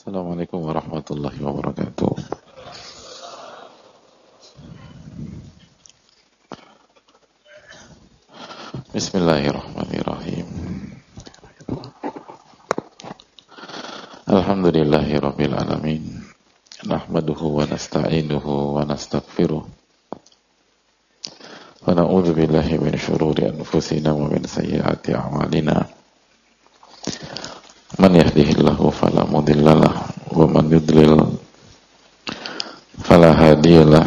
Assalamualaikum warahmatullahi wabarakatuh. Bismillahirrahmanirrahim. Alhamdulillahi rabbil alamin. Nahmaduhu wa nasta'inuhu wa nastaghfiruh. Wa na'udzu billahi min syururi anfusina wa min sayyiati a'malina. Man yahdihillahu fala mudhillalah wa man yudlil fala hadiyalah.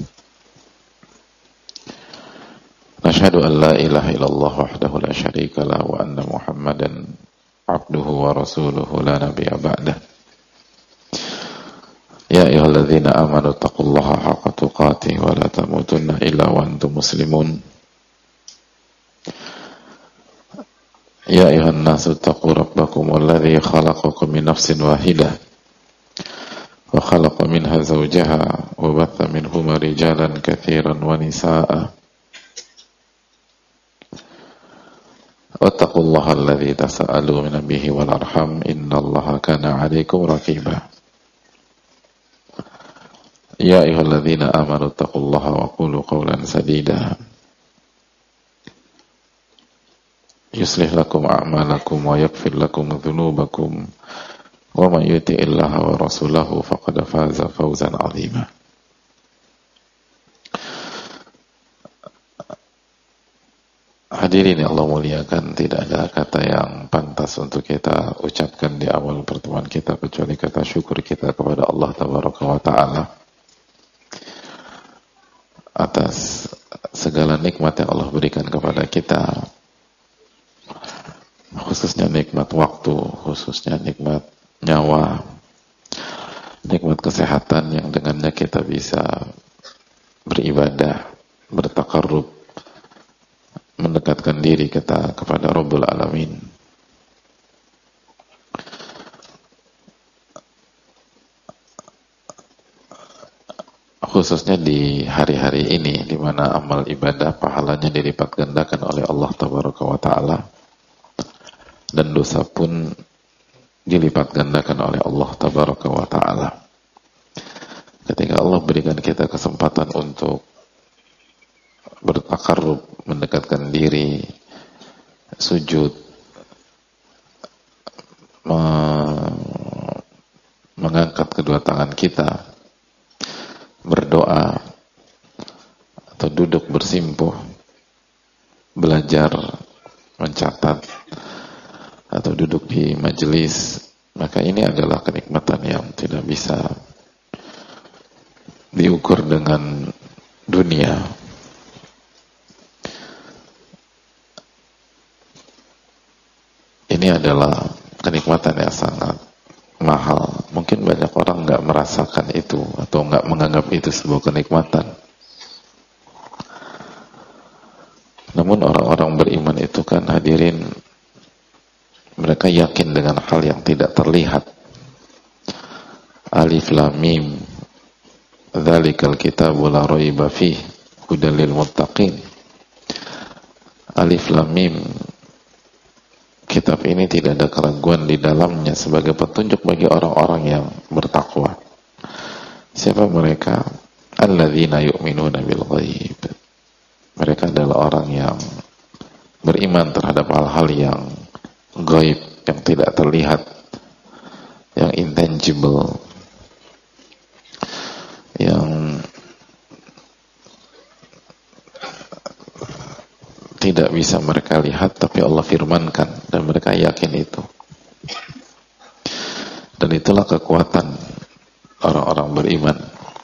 Nashhadu an la ilaha illallah wahdahu la syarika lah wa anna Muhammadan abduhu wa rasuluhu la nabiyya ba'dah. Ya ayyuhalladzina amanu taqullaha haqqa tuqatih wa la tamutunna illa wa antum muslimun. Ya ayyuhan nasu taqu rabbakum alladzi khalaqakum min nafsin wahidah wa khalaqa minha zawjaha wa batha minhuma rijalan katsiran wa nisaa'a. Wattaqullaha alladzi tasaaluna bihi wal arham innallaha kana 'alaikum raqiba. Ya ayyuhalladzina amanu taqullaha wa qulu qawlan sadida yuslih lakum a'malakum wa yaghfir lakum dhunubakum wa man yuti'illaha wa rasulahu faqad faza fawzan 'azima. Hadirin yang Allah muliakan, tidak ada kata yang pantas untuk kita ucapkan di awal pertemuan kita kecuali kata syukur kita kepada Allah Tabaraka wa Ta'ala atas segala nikmat yang Allah berikan kepada kita, khususnya nikmat waktu, khususnya nikmat nyawa, nikmat kesehatan yang dengannya kita bisa beribadah, bertakarrub, mendekatkan diri kita kepada Rabbul Alamin. Khususnya di hari-hari ini di mana amal ibadah pahalanya dilipat gandakan oleh Allah Tabaraka wa Ta'ala dan dosa pun dilipat gandakan oleh Allah Tabaraka wa Ta'ala. Ketika Allah berikan kita kesempatan untuk bertakarrub, mendekatkan diri, sujud, mengangkat kedua tangan kita, berdoa, atau duduk bersimpuh, belajar, mencatat, atau duduk di majelis, maka ini adalah kenikmatan yang tidak bisa diukur dengan dunia. Ini adalah kenikmatan yang sangat mahal. Mungkin banyak orang nggak merasakan itu atau nggak menganggap itu sebuah kenikmatan. Namun orang-orang beriman itu kan, hadirin, mereka yakin dengan hal yang tidak terlihat. Alif Lam Mim, dzalikal kitabu la raiba fihi hudal lil muttaqin. Alif Lam Mim, kitab ini tidak ada keraguan di dalamnya sebagai petunjuk bagi orang-orang yang bertakwa. Siapa mereka? Alladzina yu'minuna bil ghaib. Mereka adalah orang yang beriman terhadap hal-hal yang gaib, yang tidak terlihat, yang intangible, yang tidak bisa mereka lihat tapi Allah firmankan dan mereka yakin itu. Dan itulah kekuatan orang-orang beriman.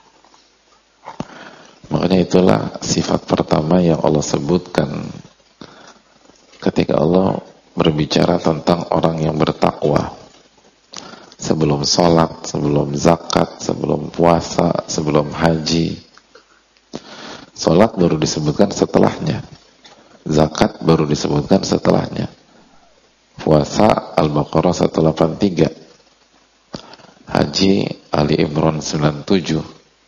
Makanya itulah sifat pertama yang Allah sebutkan ketika Allah berbicara tentang orang yang bertakwa. Sebelum sholat, sebelum zakat, sebelum puasa, sebelum haji. Sholat baru disebutkan setelahnya, zakat baru disebutkan setelahnya, puasa Al-Baqarah 183, haji Ali Imran 97.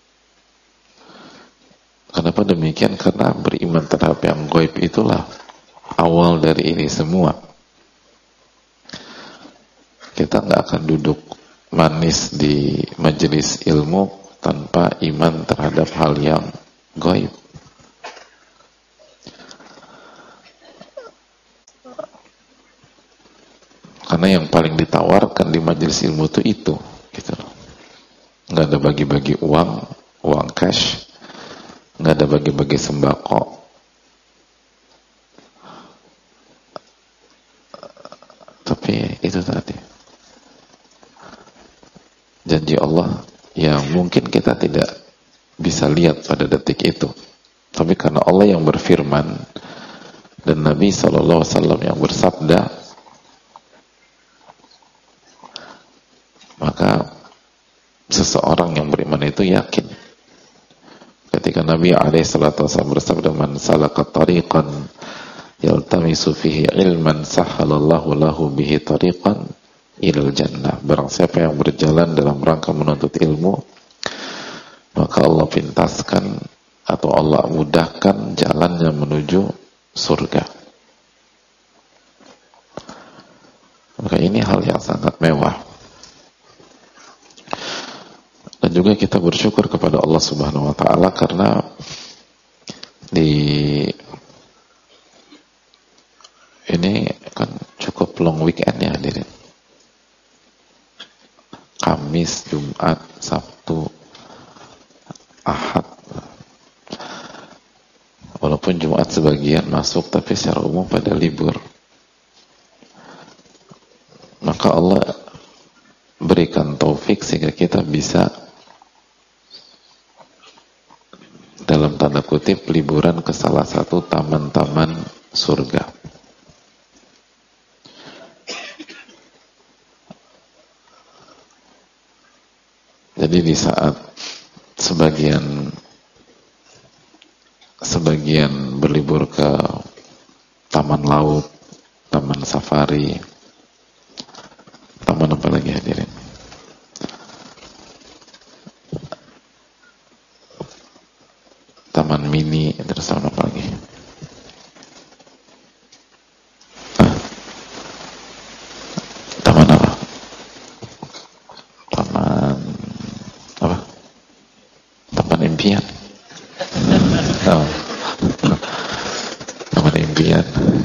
Kenapa demikian? Karena beriman terhadap yang gaib itulah awal dari ini semua. Kita nggak akan duduk manis di majelis ilmu tanpa iman terhadap hal yang gaib. Karena yang paling ditawarkan di majelis ilmu itu gitu loh. Nggak ada bagi-bagi uang cash, nggak ada bagi-bagi sembako. Tapi itu tadi janji Allah yang mungkin kita tidak bisa lihat pada detik itu. Tapi karena Allah yang berfirman dan Nabi SAW yang bersabda, maka seseorang yang beriman itu yakin. Ketika Nabi SAW bersabda, man salaka tariqan yaltamisu fihi ilman sahhalallahu lahu bihi tariqan ilal jannah. Barang siapa yang berjalan dalam rangka menuntut ilmu, maka Allah pintaskan atau Allah mudahkan jalannya menuju surga. Maka ini hal yang sangat mewah. Dan juga kita bersyukur kepada Allah Subhanahu wa taala karena ini kan cukup long weekend ya hadirin. Kamis, Jumat, Sabtu, Ahad. Walaupun Jumat sebagian masuk, tapi secara umum pada libur. Maka Allah berikan taufik sehingga kita bisa dalam tanda kutip liburan ke salah satu taman-taman surga. Jadi di saat sebagian berlibur ke taman laut, taman safari, taman apa lagi hadirin? Taman mini, terus apa lagi? Taman apa? Taman apa? Taman impian. Oh. Taman impian.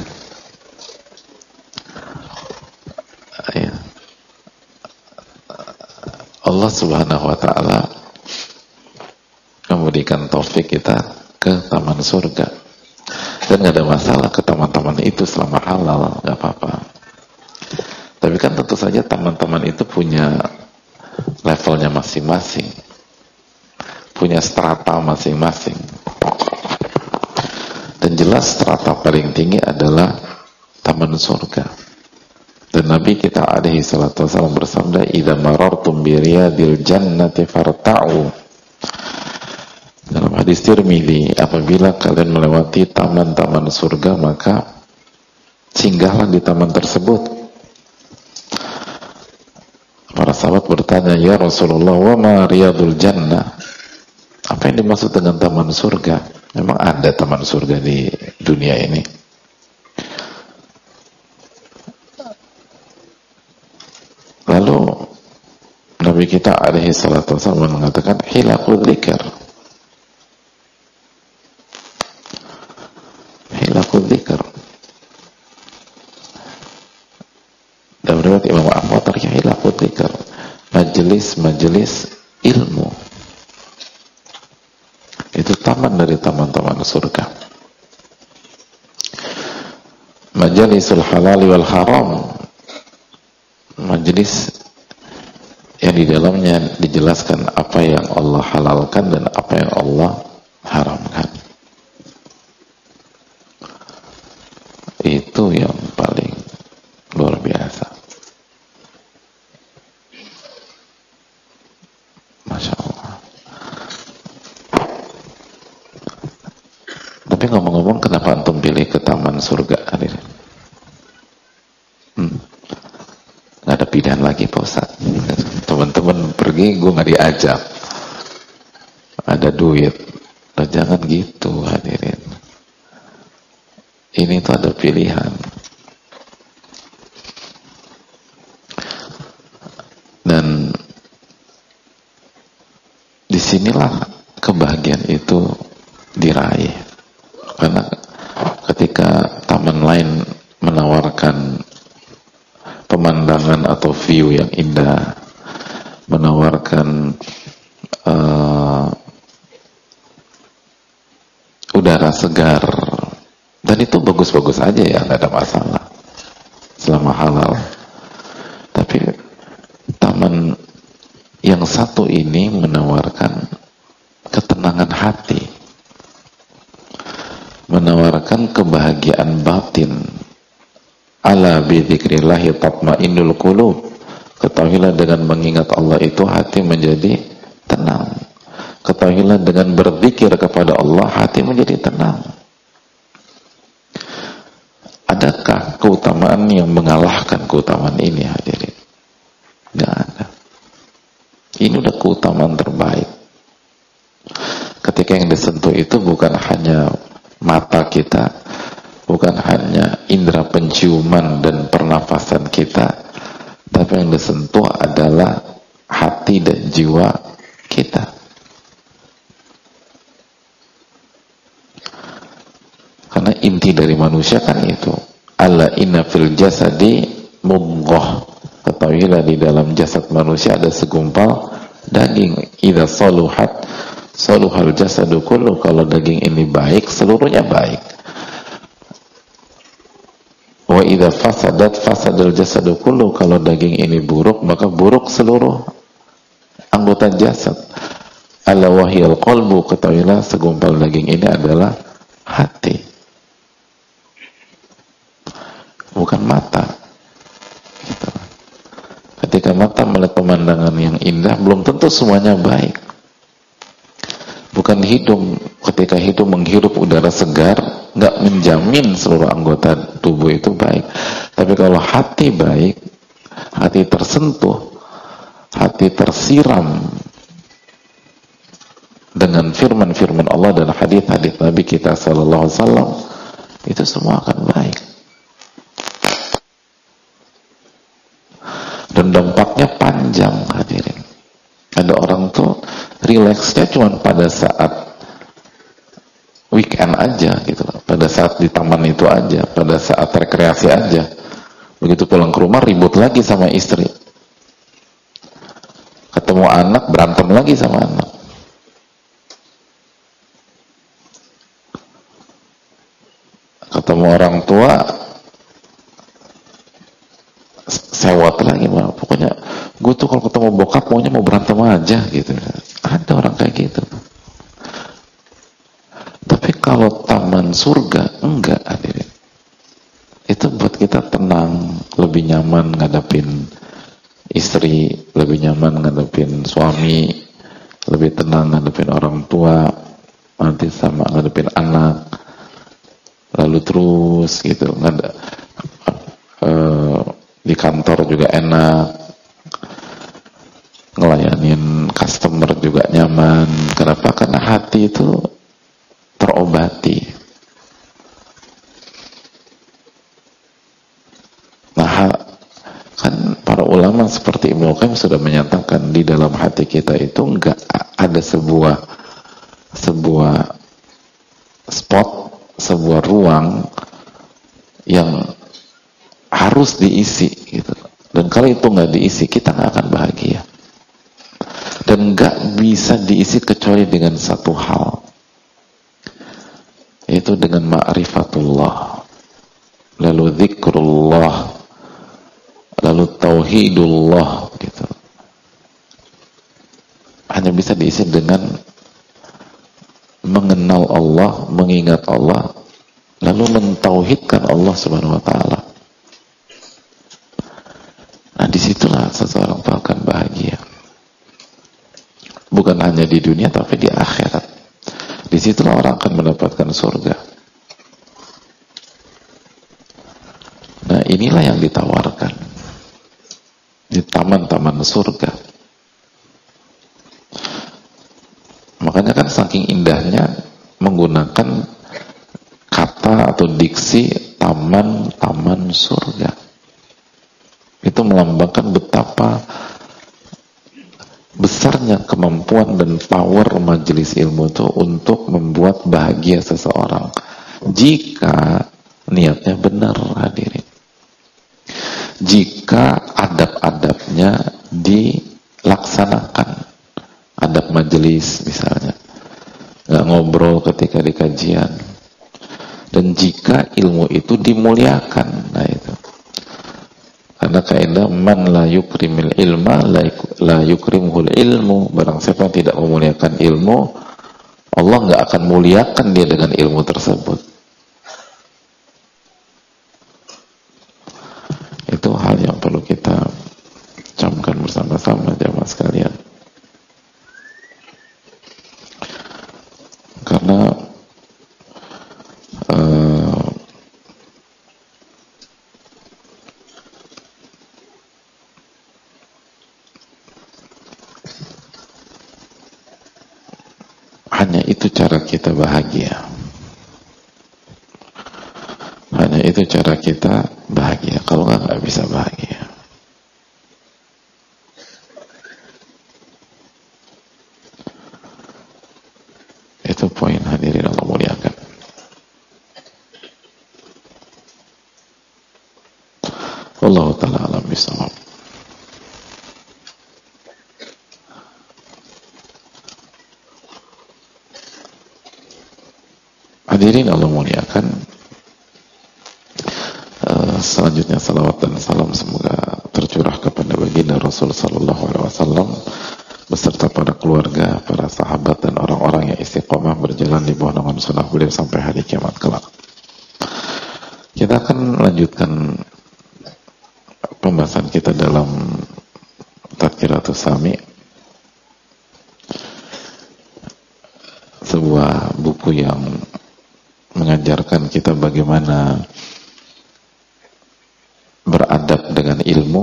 Ya. Allah Subhanahu wa taala memberikan taufik kita ke taman surga, dan gak ada masalah ke taman-taman itu selama halal, gak apa-apa. Tapi kan tentu saja taman-taman itu punya levelnya masing-masing, punya strata masing-masing, dan jelas strata paling tinggi adalah taman surga. Dan Nabi kita alaihi salatu wasallam bersabda, idza marartum bi riyadil jannati farta'u. Dalam hadis Tirmidzi, apabila kalian melewati taman-taman surga, maka singgahlah di taman tersebut. Para sahabat bertanya, ya Rasulullah, wa ma riyadul jannah? Apa yang dimaksud dengan taman surga? Memang ada taman surga di dunia ini? Lalu Nabi kita alaihi salatu wasallam mengatakan, hilaqul dzikr. Hilaqul dzikr. Dan riwayat Imam Ahmad hilaqul dzikr, majelis-majelis ilmu. Itu taman dari taman-taman surga. Majalisul halal wal haram, majelis yang di dalamnya dijelaskan apa yang Allah halalkan dan apa yang Allah haramkan. Itu yang paling luar biasa. Masya Allah. Tapi ngomong-ngomong, kenapa antum pilih ke taman surga hadirin? Nggak ada pilihan lagi Pak Ustaz. Teman-teman pergi, gue nggak diajak. Ada duit. Nah, jangan gitu hadirin. Ini tuh ada pilihan. Dan disinilah kebahagiaan itu diraih. Karena ketika taman lain menawarkan pemandangan atau view yang indah, menawarkan udara segar, dan itu bagus-bagus aja ya, nggak ada masalah selama halal. Tapi taman yang satu ini menawarkan ketenangan hati, menawarkan kebahagiaan batin. Ala bidzikrillahi tatmainnul qulub. Ketahuilah dengan mengingat Allah itu hati menjadi tenang. Ketahuilah dengan berzikir kepada Allah hati menjadi tenang. Adakah keutamaan yang mengalahkan keutamaan ini, hadirin? Nggak ada. Ini udah keutamaan terbaik. Ketika yang disentuh itu bukan hanya mata kita, bukan hanya indera penciuman dan pernafasan kita, tapi yang disentuh adalah hati dan jiwa kita. Karena inti dari manusia kan itu, ala inna fil jasadi mudghah. Ketahuilah di dalam jasad manusia ada segumpal daging. Idza saluhat saluhal jasadu kullu. Kalau daging ini baik, seluruhnya baik. Wa idza fasadat fasadal jasadu kullu. Kalau daging ini buruk, maka buruk seluruh anggota jasad. Ala wahyal qalbu. Ketahuilah segumpal daging ini adalah hati, bukan mata. Gitu. Ketika mata melihat pemandangan yang indah, belum tentu semuanya baik. Bukan hidung, ketika hidung menghirup udara segar, nggak menjamin seluruh anggota tubuh itu baik. Tapi kalau hati baik, hati tersentuh, hati tersiram dengan firman-firman Allah dan hadis-hadis Nabi kita sallallahu alaihi wasallam, itu semua akan baik. Dan dampaknya panjang, hadirin. Ada orang tuh rileksnya cuma pada saat weekend aja gitu loh. Pada saat di taman itu aja, pada saat rekreasi aja. Begitu pulang ke rumah ribut lagi sama istri. Ketemu anak berantem lagi sama anak. Ketemu orang tua sewot lagi, pokoknya gue tuh kalau ketemu bokap maunya mau berantem aja gitu. Ada orang kayak gitu. Tapi kalau taman surga enggak, hadirin. Itu buat kita tenang, lebih nyaman ngadepin istri, lebih nyaman ngadepin suami, lebih tenang ngadepin orang tua, nanti sama ngadepin anak, lalu terus gitu. Di kantor juga enak, ngelayanin customer juga nyaman. Kenapa? Karena hati itu terobati. Nah, kan para ulama seperti Ibnu Qayyim sudah menyatakan di dalam hati kita itu enggak ada sebuah spot, sebuah ruang yang harus diisi gitu. Dan kalau itu nggak diisi, kita nggak akan bahagia. Dan nggak bisa diisi kecuali dengan satu hal, yaitu dengan ma'rifatullah, lalu zikrullah, lalu tauhidullah gitu. Hanya bisa diisi dengan mengenal Allah, mengingat Allah, lalu mentauhidkan Allah Subhanahu wa ta'ala. Nah, disitulah seseorang akan bahagia. Bukan hanya di dunia, tapi di akhirat. Disitulah orang akan mendapatkan surga. Nah, inilah yang ditawarkan di taman-taman surga. Makanya kan saking indahnya menggunakan kata atau diksi taman-taman surga. Itu melambangkan betapa besarnya kemampuan dan power majelis ilmu itu untuk membuat bahagia seseorang jika niatnya benar, hadirin. Jika adab-adabnya dilaksanakan, adab majelis misalnya, nggak ngobrol ketika di kajian, dan jika ilmu itu dimuliakan. Nah itu karena kaidah man la yukrimil ilma la yukrimhul ilmu, barang siapa yang tidak memuliakan ilmu, Allah nggak akan muliakan dia dengan ilmu tersebut. Itu hal yang perlu kita camkan bersama-sama jamaah sekalian. Karena hanya itu cara kita bahagia. Hanya itu cara kita bahagia. Kalau nggak bisa bahagia. Itu poin, hadirin Allah muliakan. Wallahu ta'ala alam bisawab. Hadirin Allah muliakan, selanjutnya salawat dan salam semoga tercurah kepada baginda Rasul sallallahu alaihi wasallam beserta para keluarga, para sahabat dan orang-orang yang istiqomah berjalan di bawah naungan sunnah beliau sampai hari kiamat kelak. Kita akan lanjutkan pembahasan kita dalam Tadhkiratus Sami, sebuah buku yang mengajarkan kita bagaimana beradab dengan ilmu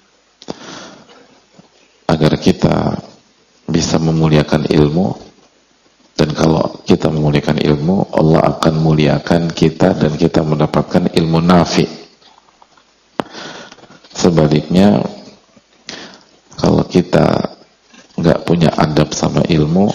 agar kita bisa memuliakan ilmu, dan kalau kita memuliakan ilmu, Allah akan muliakan kita dan kita mendapatkan ilmu nafi. Sebaliknya, kalau kita nggak punya adab sama ilmu,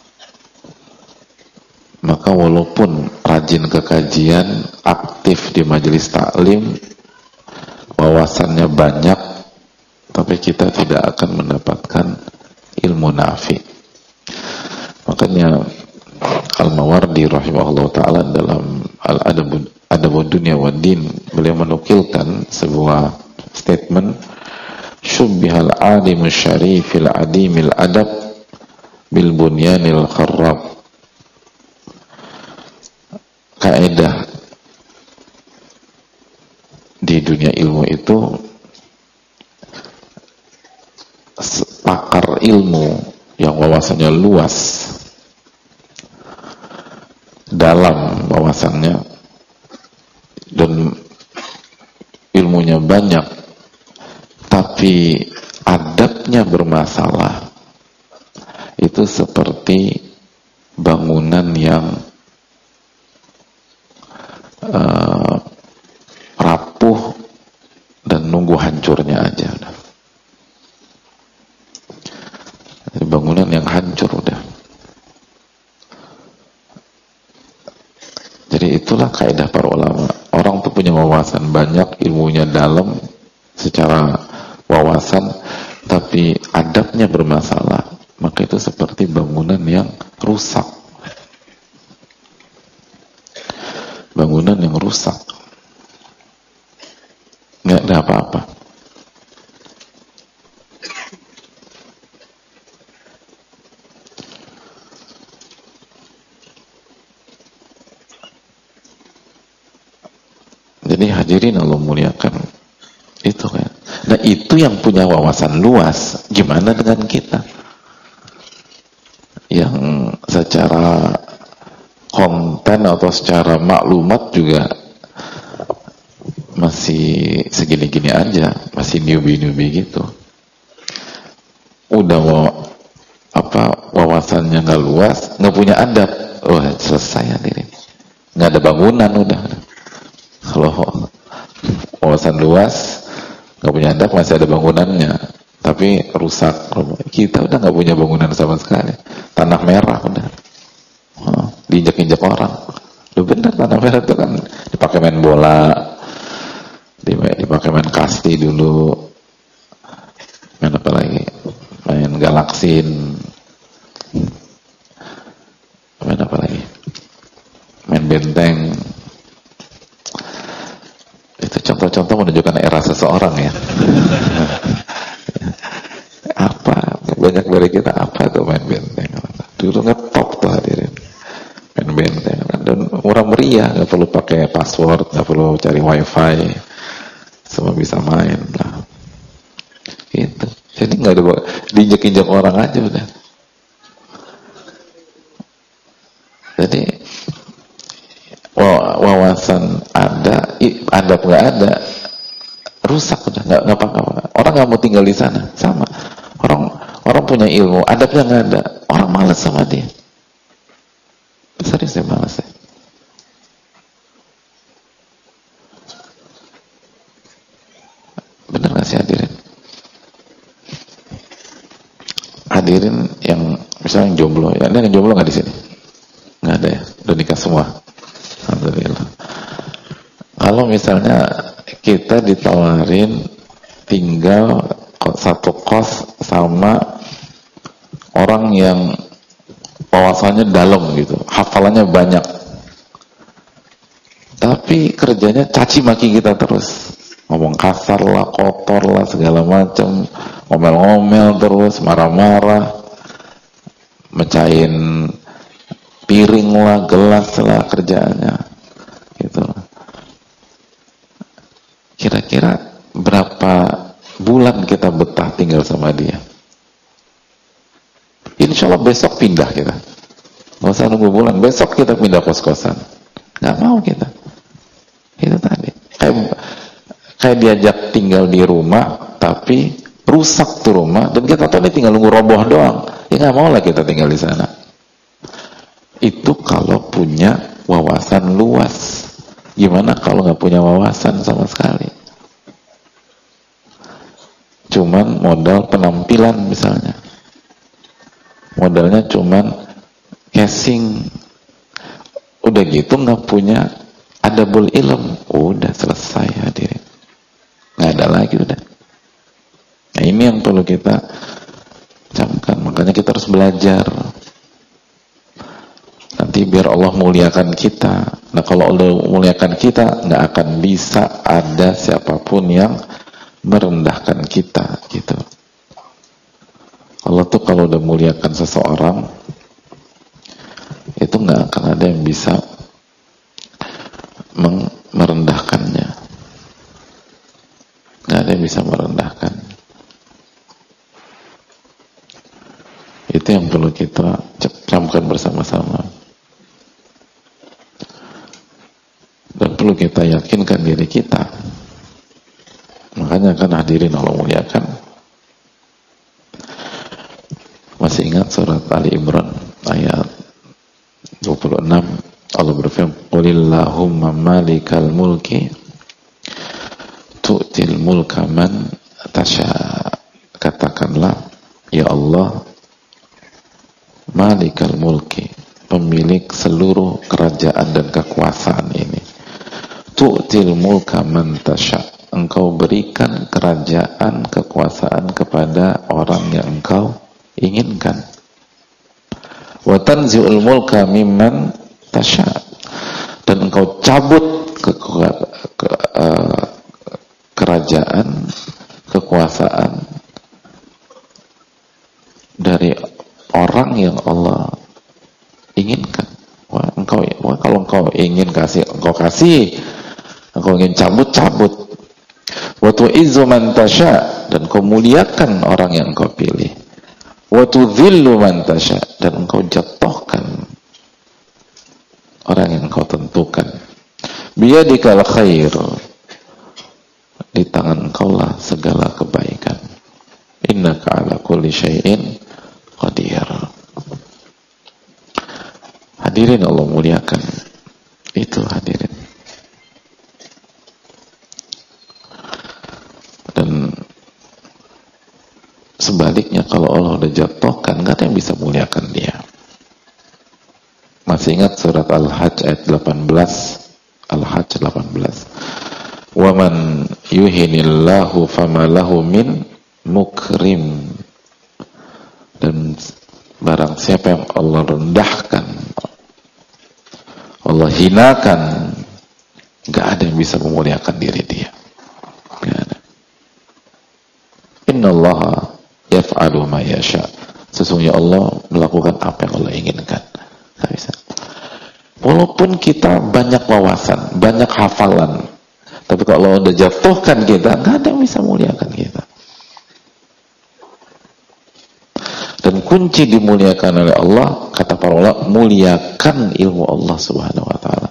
maka walaupun rajin ke kajian, aktif di majelis taklim, wawasannya banyak, tapi kita tidak akan mendapatkan ilmu nafi. Makanya Al-Mawardi rahimahullah ta'ala dalam Al-Adabud Dunya wa Din, beliau menukilkan sebuah statement, syubbihal alimul syarifil adimil adab bil bunyanil kharrab. Kaidah di dunia ilmu itu, pakar ilmu yang wawasannya luas, dalam wawasannya dan ilmunya banyak, tapi adabnya bermasalah, itu seperti bangunan yang rapuh dan nunggu hancurnya aja. Bangunan yang hancur udah. Jadi itulah kaidah para ulama. Orang tuh punya wawasan banyak, ilmunya dalam secara wawasan, tapi adabnya bermasalah, maka itu seperti bangunan yang rusak. Bangunan yang rusak, nggak ada apa-apa. Jadi hadirin Allah muliakan, itu kan. Nah itu yang punya wawasan luas. Gimana dengan kita yang secara konten atau secara maklumat juga masih segini-gini aja, masih newbie gitu. Udah mau wawasannya nggak luas, nggak punya adab, wah selesai hadirin. Nggak ada bangunan udah. Kalau wawasan luas, nggak punya adab, masih ada bangunannya, tapi rusak. Kita udah nggak punya bangunan sama sekali, tanah merah udah, diinjak-injak orang. Lu bener, tanah merah itu kan dipakai main bola, dipakai main kasti dulu, main apa lagi, main galaksin, main apa lagi, main benteng. Itu contoh-contoh menunjukkan era seseorang ya. Apa banyak dari kita apa tuh main benteng? Dulu ngetop tuh hadirin, main benteng, dan murah meriah, nggak perlu pakai password, nggak perlu cari wifi, semua bisa main lah. Gitu. Jadi nggak ada, diinjak-injak orang aja udah. Jadi wawasan ada, adab nggak ada, rusak udah, nggak apa-apa. Orang nggak mau tinggal di sana, sama. Orang punya ilmu, adabnya nggak ada, orang malas sama dia. Serius saya malas ya. Bener nggak sih hadirin? Hadirin yang misalnya yang jomblo, ya ada yang jomblo nggak di sini? Nggak ada ya, udah nikah semua. Alhamdulillah. Kalau misalnya kita ditawarin tinggal satu kos sama orang yang wawasannya dalam gitu, hafalannya banyak, tapi kerjanya caci maki kita terus, ngomong kasar lah, kotor lah, segala macam, ngomel-ngomel terus, marah-marah, mecahin piring lah, gelas lah, kerjaannya gitu. Kira-kira berapa bulan kita betah tinggal sama dia? Insya Allah besok pindah kita, nggak usah nunggu bulan, besok kita pindah kos-kosan. Nggak mau kita. Itu tadi kayak diajak tinggal di rumah tapi rusak tuh rumah, dan kita tadi tinggal nunggu roboh doang. Ya nggak mau lah kita tinggal di sana. Itu kalau punya wawasan luas. Gimana kalau nggak punya wawasan sama sekali? Cuman modal penampilan misalnya, modalnya cuman casing, udah gitu nggak punya adabul ilm, udah selesai hadirin, nggak ada lagi udah. Nah ini yang perlu kita camkan, makanya kita harus belajar. Nanti biar Allah muliakan kita. Nah kalau Allah muliakan kita, nggak akan bisa ada siapapun yang merendahkan kita gitu. Allah tuh kalau udah muliakan seseorang, itu nggak akan ada yang bisa merendahkannya, nggak ada yang bisa merendahkan. Itu yang perlu kita camkan bersama-sama, dan perlu kita yakinkan diri kita. Makanya kan hadirin Allah muliakan, masih ingat surat Ali Imran ayat 26, Allah berfirman, qulillahumma malikal mulki tu'til mulka man tasha. Katakanlah, ya Allah, malikal mulki, pemilik seluruh kerajaan dan kekuasaan ini, tu'til mulka man tasha, engkau berikan kerajaan, kekuasaan kepada orang yang engkau inginkan. Wa tanzi'ul mulka mimman tasha, dan engkau cabut kerajaan, kekuasaan dari orang yang Allah inginkan. Kalau engkau ingin kasih, engkau kasih. Engkau ingin cabut. Wa tu'izzu man tasha, dan engkau muliakan orang yang engkau pilih. Wa tudhillu man tasha, dan engkau jatuhkan orang yang engkau tentukan. Biyadikal khair, di tangan engkau lah segala kebaikan. Innaka ala kulli syai'in qadir. Hadirin Allah muliakan, itu hadirin. Dan sebaliknya, kalau kalau Allah udah jatuhkan, nggak ada yang bisa muliakan dia. Masih ingat surat Al-Hajj ayat 18? Al-Hajj 18. Wa man yuhinillahu famalahu min mukrim. Dan barang siapa yang Allah rendahkan, Allah hinakan, nggak ada yang bisa memuliakan diri dia. Nggak ada. Innallaha yaf'alu ma yasha. Sesungguhnya Allah melakukan apa yang Allah inginkan. Nggak bisa. Walaupun kita banyak wawasan, banyak hafalan, tapi kalau Allah udah jatuhkan kita, nggak ada yang bisa muliakan kita. Dan kunci dimuliakan oleh Allah, kata para ulama, muliakan ilmu Allah Subhanahu wa taala.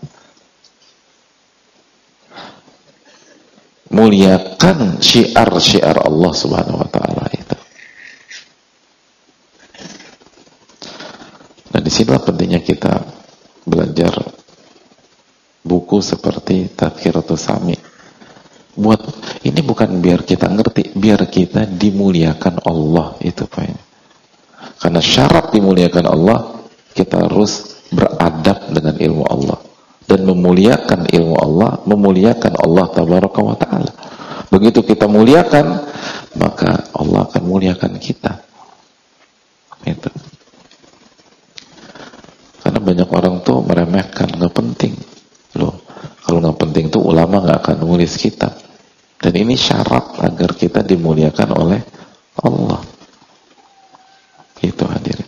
Muliakan syiar-syiar Allah Subhanahu wa taala itu. Nah, disinilah pentingnya kita belajar buku seperti Tadhkiratus Sami. Ini bukan biar kita ngerti, biar kita dimuliakan Allah, itu poinnya. Karena syarat dimuliakan Allah, kita harus beradab dengan ilmu Allah. Dan memuliakan ilmu Allah, memuliakan Allah Tabaraka wa Ta'ala. Begitu kita muliakan, maka Allah akan muliakan kita. Itu. Karena banyak orang tuh meremehkan, nggak penting. Loh, kalau nggak penting tuh ulama nggak akan nulis kitab. Dan ini syarat agar kita dimuliakan oleh Allah. Itu hadirin.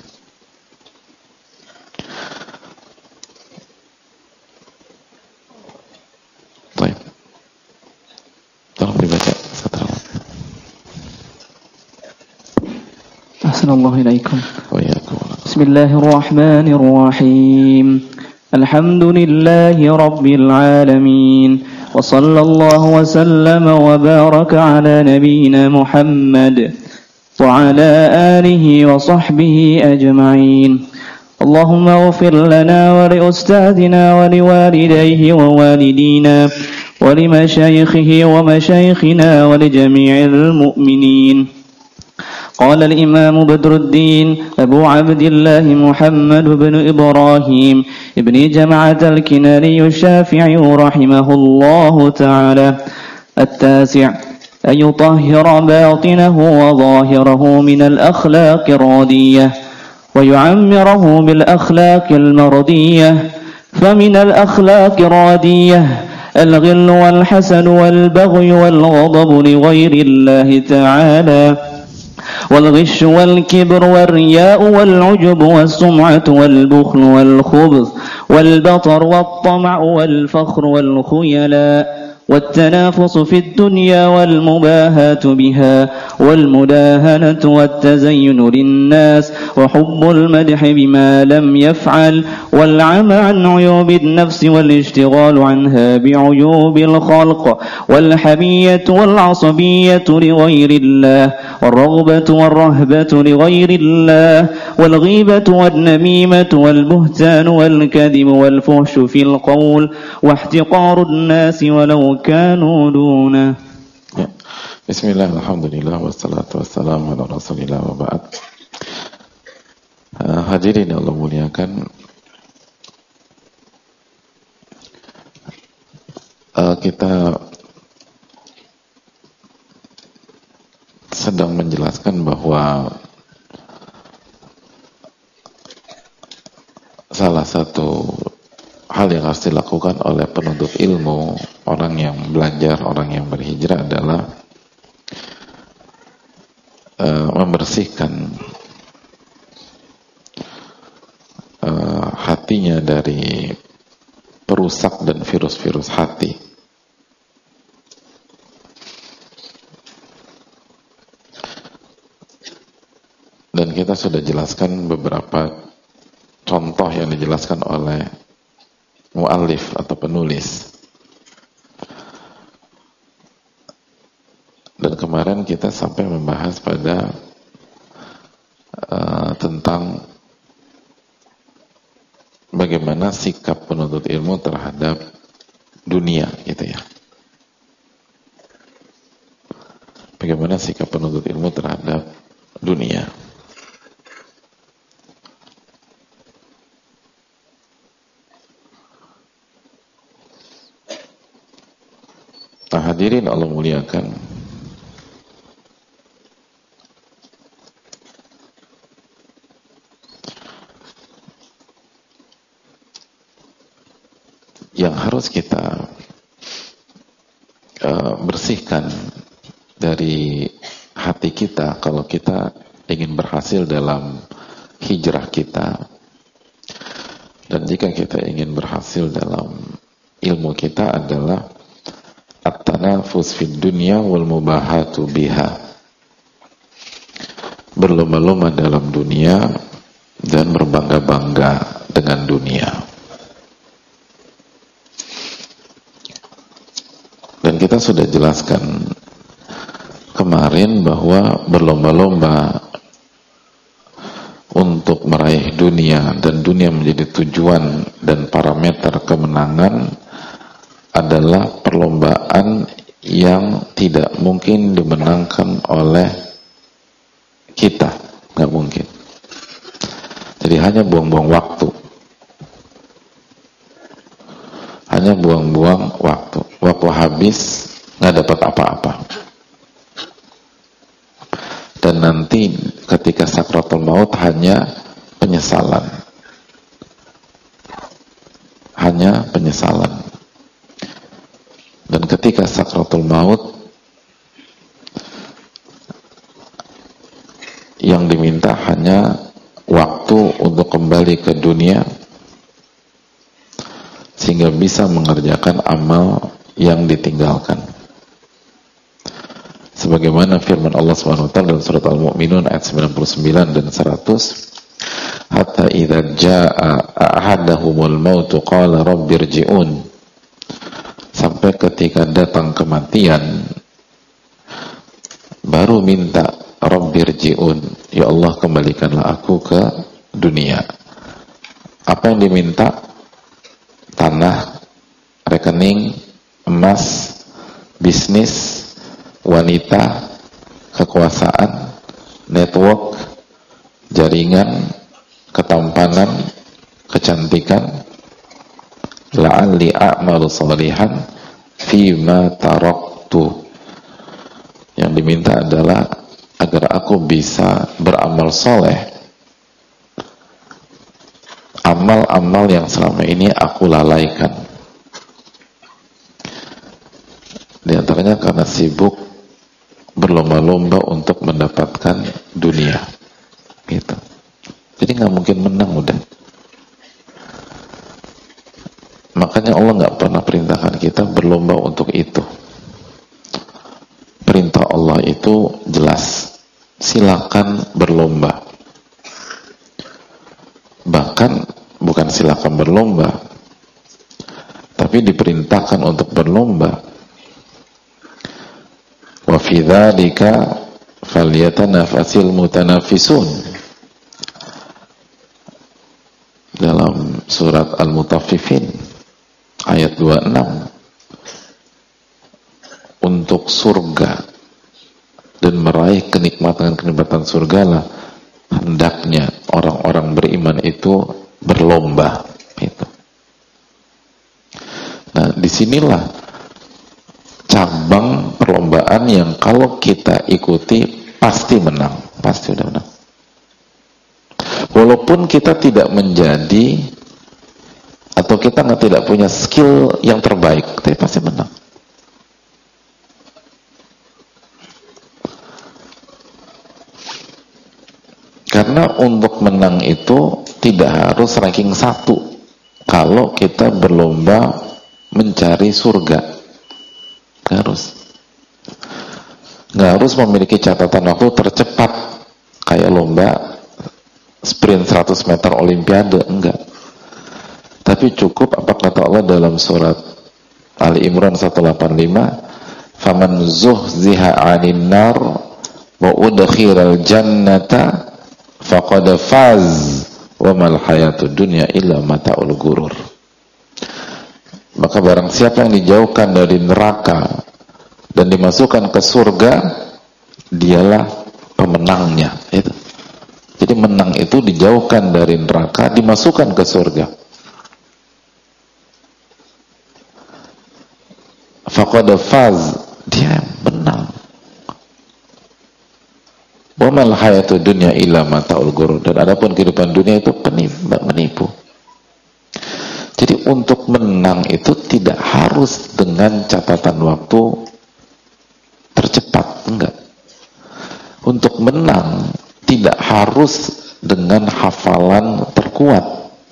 Baik. Tolong dibaca setelah. Assalamualaikum warahmatullahi wabarakatuh. Bismillahirrahmanirrahim. Alhamdulillahi rabbil alamin. Wa sallallahu wa sallama wa baraka ala nabiyyina Muhammad وعلى آله وصحبه أجمعين. اللهم اغفر لنا ولأستاذنا ولوالديه ووالدينا ولمشايخه ومشايخنا ولجميع المؤمنين. قال الإمام بدر الدين أبو عبد الله محمد بن إبراهيم ابن جمعة الكناني الشافعي رحمه الله تعالى: التاسع أن يطهر باطنه وظاهره من الأخلاق الردية ويعمره بالأخلاق المرضية. فمن الأخلاق الردية الغل والحسد والبغي والغضب لغير الله تعالى، والغش والكبر والرياء والعجب والسمعة والبخل والخبث والبطر والطمع والفخر والخيلاء والتنافس في الدنيا والمباهاة بها والمداهنة والتزين للناس وحب المدح بما لم يفعل والعمى عن عيوب النفس والاشتغال عنها بعيوب الخلق والحمية والعصبية لغير الله والرغبة والرهبة لغير الله والغيبة والنميمة والبهتان والكذب والفحش في القول واحتقار الناس ولو كانوا دونه. Bismillah, alhamdulillah, wassalatu wassalamu ala rasulillah wa ba'd. Hadirin yang Allah muliakan, kita sedang menjelaskan bahwa salah satu hal yang harus dilakukan oleh penuntut ilmu, orang yang belajar, orang yang berhijrah adalah membersihkan hatinya dari perusak dan virus-virus hati. Dan kita sudah jelaskan beberapa contoh yang dijelaskan oleh muallif atau penulis. Dan kemarin kita sampai membahas pada tentang bagaimana sikap penuntut ilmu terhadap dunia, gitu ya. Bagaimana sikap penuntut ilmu terhadap dunia. hadirin Allah muliakan, yang harus kita bersihkan dari hati kita kalau kita ingin berhasil dalam hijrah kita, dan jika kita ingin berhasil dalam ilmu kita, adalah at-tanafus fid dunya wal mubahatu biha, berlomba-lomba dalam dunia dan berbangga-bangga dengan dunia. Dan kita sudah jelaskan kemarin bahwa berlomba-lomba untuk meraih dunia dan dunia menjadi tujuan dan parameter kemenangan adalah perlombaan yang tidak mungkin dimenangkan oleh kita, nggak mungkin. Jadi hanya buang-buang waktu, hanya buang-buang waktu habis, nggak dapat apa-apa. Dan nanti ketika sakratul maut hanya penyesalan, hanya penyesalan. Dan ketika sakratul maut, yang diminta hanya waktu untuk kembali ke dunia sehingga bisa mengerjakan amal yang ditinggalkan. Sebagaimana firman Allah Subhanahu wa taala dalam surat Al-Mu'minun ayat 99 dan 100, hatta idza jaa ahadahumul maut qala rabbirji'un, sampai ketika datang kematian baru minta rabbirji'un, ya Allah kembalikanlah aku ke dunia. Apa yang diminta? Tanah, rekening, emas, bisnis, wanita, kekuasaan, network, jaringan, ketampanan, kecantikan. La'alli a'malu shalihan fima taraktu. Yang diminta adalah agar aku bisa beramal soleh, amal-amal yang selama ini aku lalaikan. Di antaranya karena sibuk berlomba-lomba untuk mendapatkan dunia, gitu. Jadi nggak mungkin menang udah. Makanya Allah nggak pernah perintahkan kita berlomba untuk itu. Perintah Allah itu jelas, silakan berlomba. Bahkan bukan silakan berlomba, tapi diperintahkan untuk berlomba. Wa fi dzalika falyatanafasil mutanafisun. Dalam surat Al-Mutaffifin ayat 26, untuk surga dan meraih kenikmatan-kenikmatan surga lah hendaknya orang-orang beriman itu berlomba itu. Nah, disinilah cabang perlombaan yang kalau kita ikuti pasti menang, pasti udah menang. Walaupun kita tidak menjadi atau kita tidak punya skill yang terbaik, tapi pasti menang. Karena untuk menang itu tidak harus ranking 1. Kalau kita berlomba mencari surga, nggak harus memiliki catatan waktu tercepat kayak lomba sprint 100 meter olimpiade, enggak. Tapi cukup apa kata Allah dalam surat Ali Imran 185, faman zuhziha 'anil nar wa udkhilal jannata faqad faz wa mal hayatud dunya illa mata'ul ghurur. Maka barang siapa yang dijauhkan dari neraka dan dimasukkan ke surga, dialah pemenangnya. Itu. Jadi menang itu dijauhkan dari neraka, dimasukkan ke surga. Faqad faz, Wa mal hayatud dunya illa mata'ul ghurur. Dan adapun kehidupan dunia itu menipu. Jadi untuk menang itu tidak harus dengan catatan waktu tercepat, enggak. Untuk menang tidak harus dengan hafalan terkuat.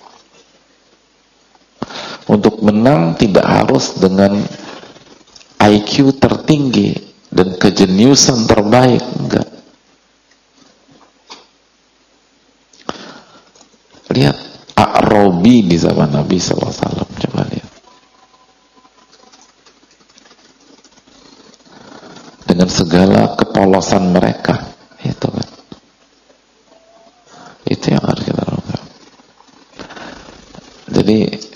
Untuk menang tidak harus dengan IQ tertinggi dan kejeniusan terbaik, enggak. Lihat A'rabi di zaman Nabi SAW, coba lihat. Dengan segala kepolosan mereka, itu kan. Itu yang harus kita lakukan. Jadi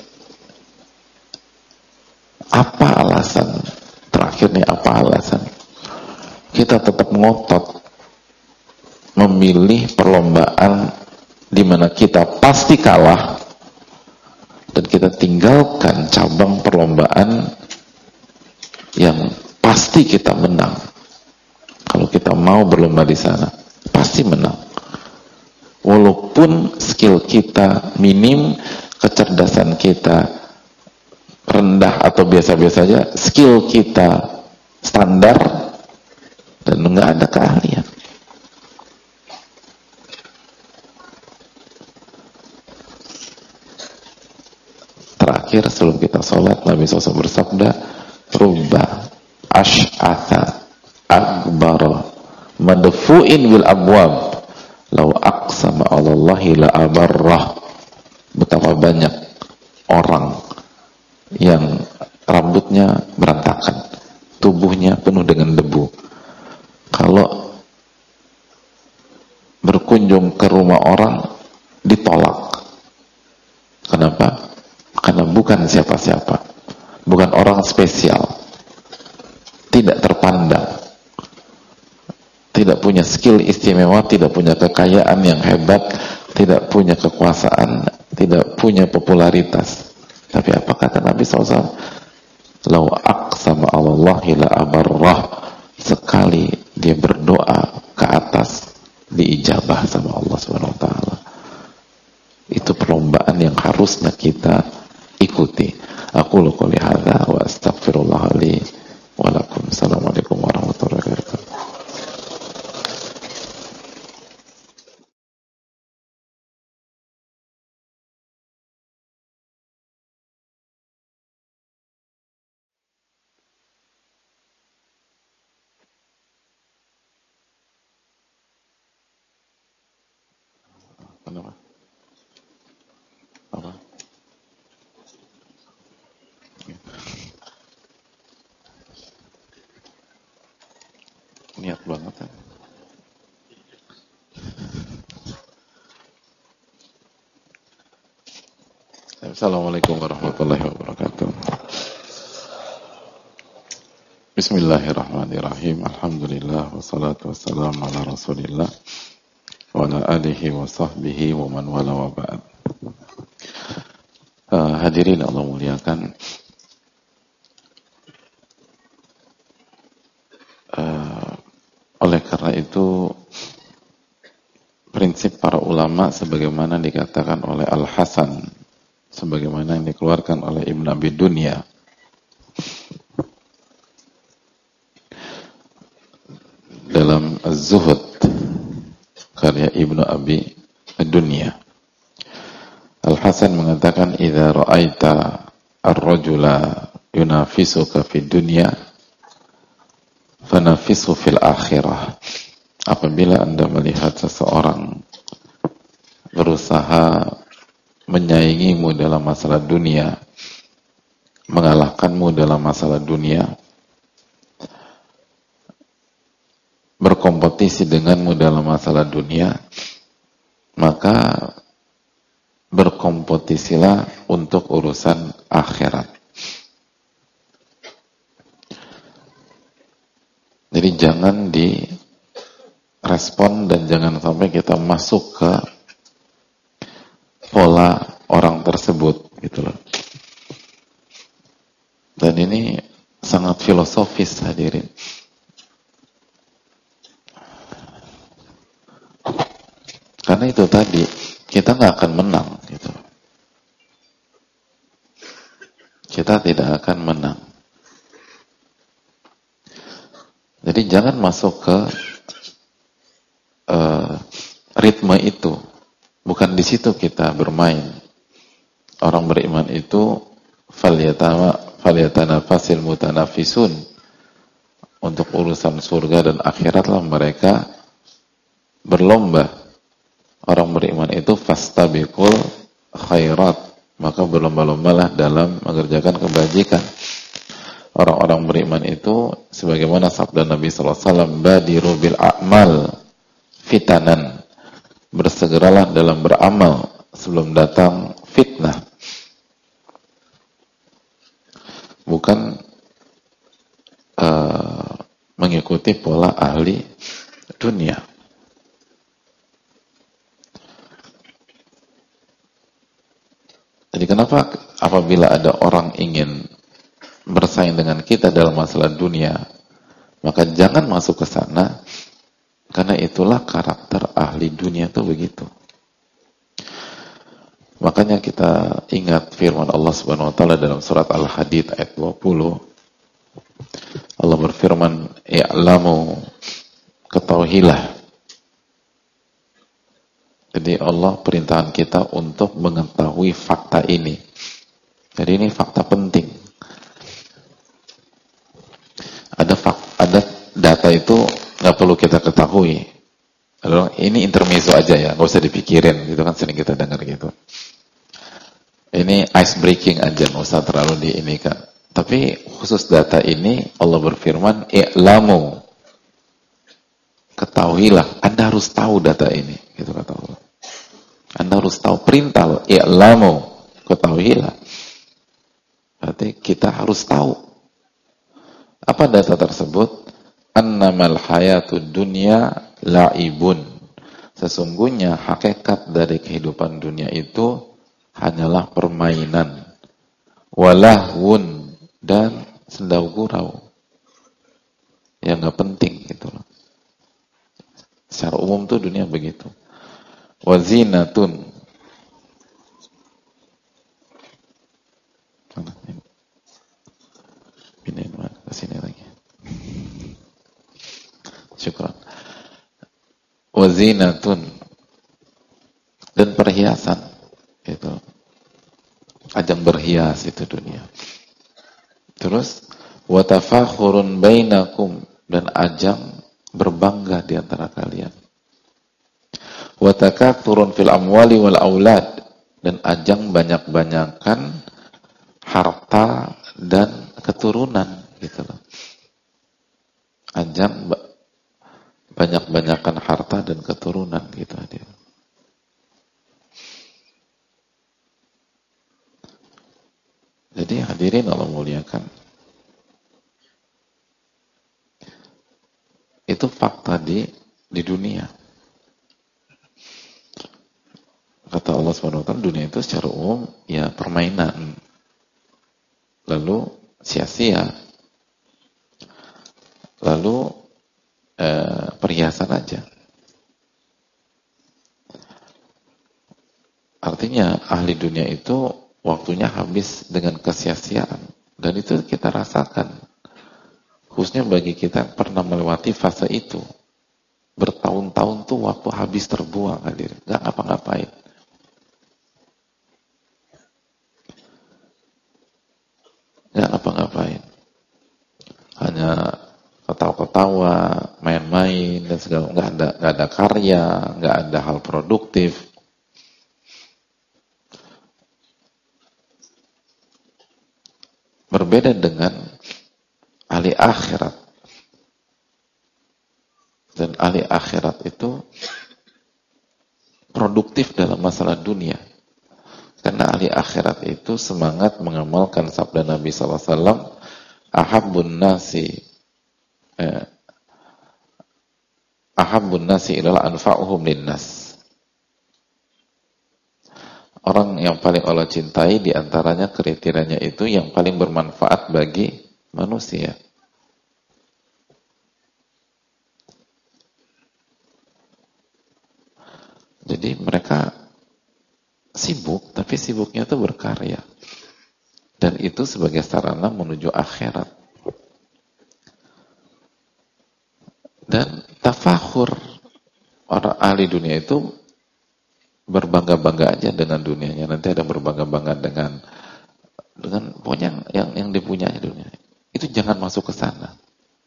apa alasan terakhir nih, apa alasan kita tetap ngotot memilih perlombaan di mana kita pasti kalah dan kita tinggalkan cabang perlombaan yang pasti kita menang? Kalau kita mau berlomba di sana pasti menang, walaupun skill kita minim, kecerdasan kita rendah atau biasa-biasa saja, skill kita standar dan nggak ada keahlian. Terakhir sebelum kita sholat, Nabi SAW bersabda, rubba ash'atha akbara madfu'in bil abwab law aqsama 'alallahi la abarrah. Betapa banyak orang yang rambutnya berantakan, tubuhnya penuh dengan debu, kalau berkunjung ke rumah orang ditolak. Kenapa? Karena bukan siapa-siapa, bukan orang spesial, tidak terpandang, tidak punya skill istimewa, tidak punya kekayaan yang hebat, tidak punya kekuasaan, tidak punya popularitas. Tapi apa kata Nabi SAW? Lau aqsama 'alallahi la abarrah. Sekali dia berdoa ke atas, diijabah sama Allah SWT. Itu perlombaan yang harusnya kita ikuti. Aku qouli hadza wa astaghfirullah li wa lakum. Assalamualaikum warahmatullahi wabarakatuh. Kenapa? Apa? Niat banget kan? Assalamualaikum warahmatullahi wabarakatuh. Bismillahirrahmanirrahim. Alhamdulillah wassalatu wassalamu ala Rasulillah wa ala alihi wa sahbihi wa man wala wa ba'd. Hadirin Allah muliakan, oleh karena itu prinsip para ulama sebagaimana dikatakan oleh Al-Hasan, sebagaimana yang dikeluarkan oleh Ibn Abi Dunya, dalam Az-Zuhud karya Ibn Abi Dunya. Al-Hasan mengatakan, idza ra'aita ar-rajula yunafisuka fid dunya fanafisu fil akhirah. Apabila Anda melihat seseorang berusaha menyaingimu dalam masalah dunia, mengalahkanmu dalam masalah dunia, berkompetisi denganmu dalam masalah dunia, maka berkompetisilah untuk urusan akhirat. Jadi jangan direspon dan jangan sampai kita masuk ke pola orang tersebut, gitu loh. Dan ini sangat filosofis, hadirin. Karena itu tadi, kita nggak akan menang gitu. Kita tidak akan menang. Jadi jangan masuk ke ritme itu. Bukan di situ kita bermain. Orang beriman itu falyatanafasil mutanafisun. Untuk urusan surga dan akhiratlah mereka berlomba. Orang beriman itu fastabiqul khairat, maka berlomba-lombalah dalam mengerjakan kebajikan. Orang-orang beriman itu sebagaimana sabda Nabi sallallahu alaihi wasallam, badiru bil a'mal fitanan. Bersegeralah dalam beramal sebelum datang fitnah. Bukan mengikuti pola ahli dunia. Jadi kenapa apabila ada orang ingin bersaing dengan kita dalam masalah dunia, maka jangan masuk ke sana, karena itulah karakter ahli dunia itu begitu. Makanya kita ingat firman Allah Subhanahu wa taala dalam surat Al-Hadid ayat 20. Allah berfirman, "I'lamu," ketahuilah. Jadi Allah perintahkan kita untuk mengetahui fakta ini. Jadi ini fakta penting. Ada data itu nggak perlu kita ketahui. Ini intermezzo aja ya, nggak usah dipikirin. Gitu kan sering kita dengar gitu. Ini ice breaking aja, nggak usah terlalu di ini kan. Tapi khusus data ini Allah berfirman, "I'lamu." Ketahuilah, Anda harus tahu data ini, gitu kata Allah. Anda harus tahu perintah, "I'lamu." Ketahuilah. Berarti kita harus tahu. Apa data tersebut? Annamal hayatud dunya la'ibun. Sesungguhnya hakikat dari kehidupan dunia itu hanyalah permainan. Walahwun, dan sendau gurau yang nggak penting gitu loh. Secara umum tuh dunia begitu. Wazinatun, pindahin mana ke sini lagi. Syukran. Wazinatun, dan perhiasan itu. Ajang berhias itu dunia. Terus watafakhurun bainakum, dan ajang berbangga di antara kalian. Watakatsurun fil amwali wal aulad, dan ajang banyak-banyakan harta dan keturunan gitu loh. Ajang banyak-banyakan harta dan keturunan gitu hadir. Jadi hadirin Allah muliakan, itu fakta di dunia. Kata Allah SWT, dunia itu secara umum ya permainan, lalu sia-sia, lalu perhiasan aja. Artinya ahli dunia itu waktunya habis dengan kesia-siaan, dan itu kita rasakan. Khususnya bagi kita yang pernah melewati fase itu, bertahun-tahun tuh waktu habis terbuang, hadir, nggak ngapa-ngapain. Nggak ngapa-ngapain, hanya ketawa-ketawa, main-main dan segala, nggak ada karya, nggak ada hal produktif. Berbeda dengan ahli akhirat. Dan ahli akhirat itu produktif dalam masalah dunia. Karena ahli akhirat itu semangat mengamalkan sabda Nabi SAW, ahabbun nasi ilal anfa'uhum linnas. Orang yang paling Allah cintai diantaranya kriterianya itu yang paling bermanfaat bagi manusia. Jadi mereka sibuk, tapi sibuknya itu berkarya. Dan itu sebagai sarana menuju akhirat. Dan tafakhur, orang ahli dunia itu berbangga-bangga aja dengan dunianya. Nanti ada berbangga-bangga dengan pokoknya yang dipunyai dunia. Itu jangan masuk ke sana.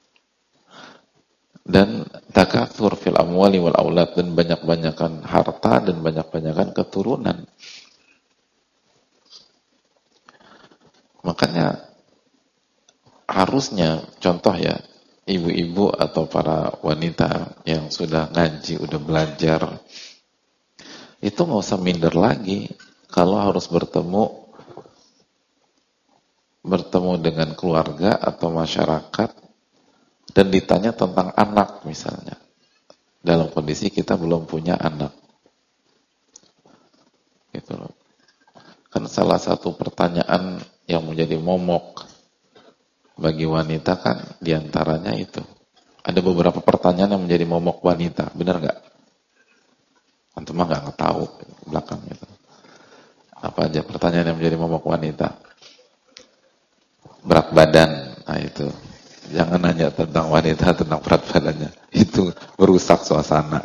Dan takatsur fil amwali wal aulad, dan banyak-banyakan harta dan banyak-banyakan keturunan. Makanya harusnya contoh ya, ibu-ibu atau para wanita yang sudah ngaji, udah belajar, itu nggak usah minder lagi kalau harus bertemu dengan keluarga atau masyarakat dan ditanya tentang anak misalnya, dalam kondisi kita belum punya anak, gitu loh. Kan salah satu pertanyaan yang menjadi momok bagi wanita kan diantaranya itu. Ada beberapa pertanyaan yang menjadi momok wanita, benar nggak? Antum mah nggak tahu belakang itu. Apa aja pertanyaan yang menjadi momok wanita? Berat badan, nah itu. Jangan nanya tentang wanita, tentang berat badannya. Itu merusak suasana.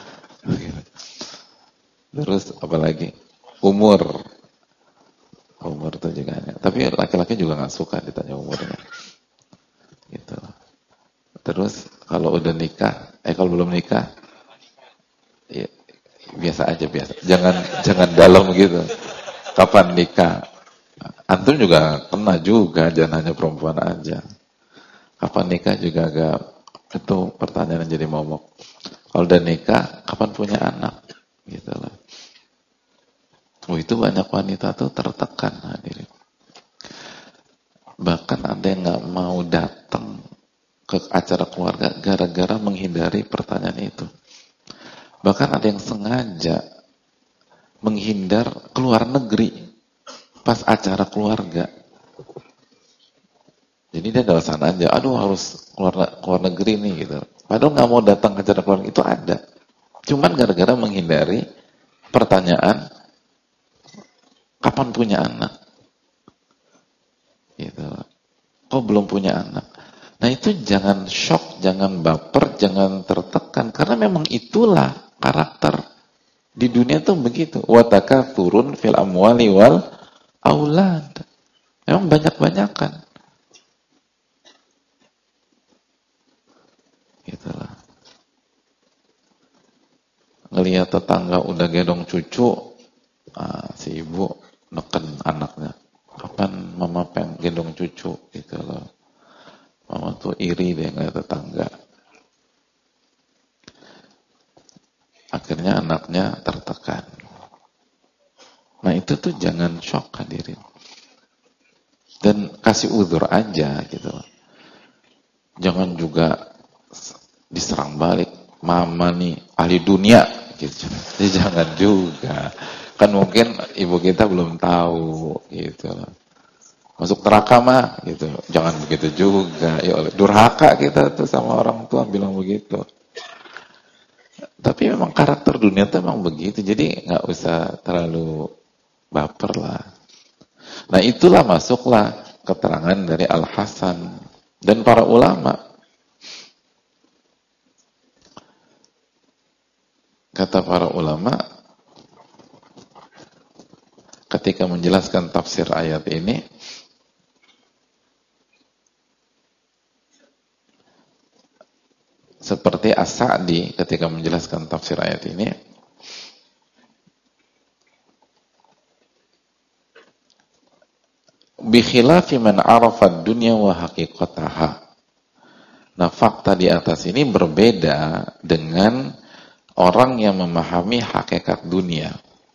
Terus apalagi? Umur itu juga. Tapi laki-laki juga nggak suka ditanya umurnya. Gitu. Terus kalau udah nikah, kalau belum nikah, ya, biasa aja biasa. Jangan dalam gitu. Kapan nikah? Antum juga kena juga, jangan hanya perempuan aja. Kapan nikah juga agak, itu pertanyaan yang jadi momok. Kalau udah nikah, kapan punya anak? Gitu lah. Itu banyak wanita tuh tertekan hadirin. Bahkan ada yang nggak mau datang ke acara keluarga gara-gara menghindari pertanyaan itu. Bahkan ada yang sengaja menghindar keluar negeri pas acara keluarga. Jadi dia dari sana aja, aduh harus keluar negeri nih gitu. Padahal nggak mau datang ke acara keluarga, itu ada. Cuman gara-gara menghindari pertanyaan kapan punya anak? Gitu. Kok belum punya anak? Nah itu jangan shock, jangan baper, jangan tertekan. Karena memang itulah karakter. Di dunia tuh begitu. Watakatsurun fil amwali wal aulad. Memang banyak-banyakan. Gitulah. Ngelihat tetangga udah gendong cucu, si ibu neken anaknya. Kapan mama pengen gendong cucu? Gitu loh. Mama tuh iri deh ngeliat tetangga. Akhirnya anaknya tertekan. Nah itu tuh jangan shock hadirin. Dan kasih udzur aja gitu. Jangan juga diserang balik. Mama nih ahli dunia gitu. Jadi jangan juga. Kan mungkin ibu kita belum tahu gitu. Masuk neraka mah gitu. Jangan begitu juga. Ya durhaka kita tuh sama orang tua bilang begitu. Tapi memang karakter dunia itu memang begitu. Jadi nggak usah terlalu baper lah. Nah itulah masuklah keterangan dari Al-Hasan dan para ulama. Kata para ulama ketika menjelaskan tafsir ayat ini, seperti As-Sa'di ketika menjelaskan tafsir ayat ini, bi khilafi man arafa ad-dunya wa haqiqataha. Nah, fakta di atas ini berbeda dengan orang yang memahami hakikat dunia.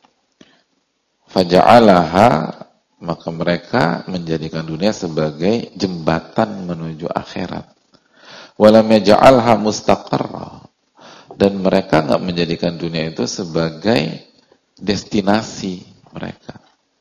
Faja'alaha, maka mereka menjadikan dunia sebagai jembatan menuju akhirat. Walam yaj'alha mustaqarra, dan mereka enggak menjadikan dunia itu sebagai destinasi mereka.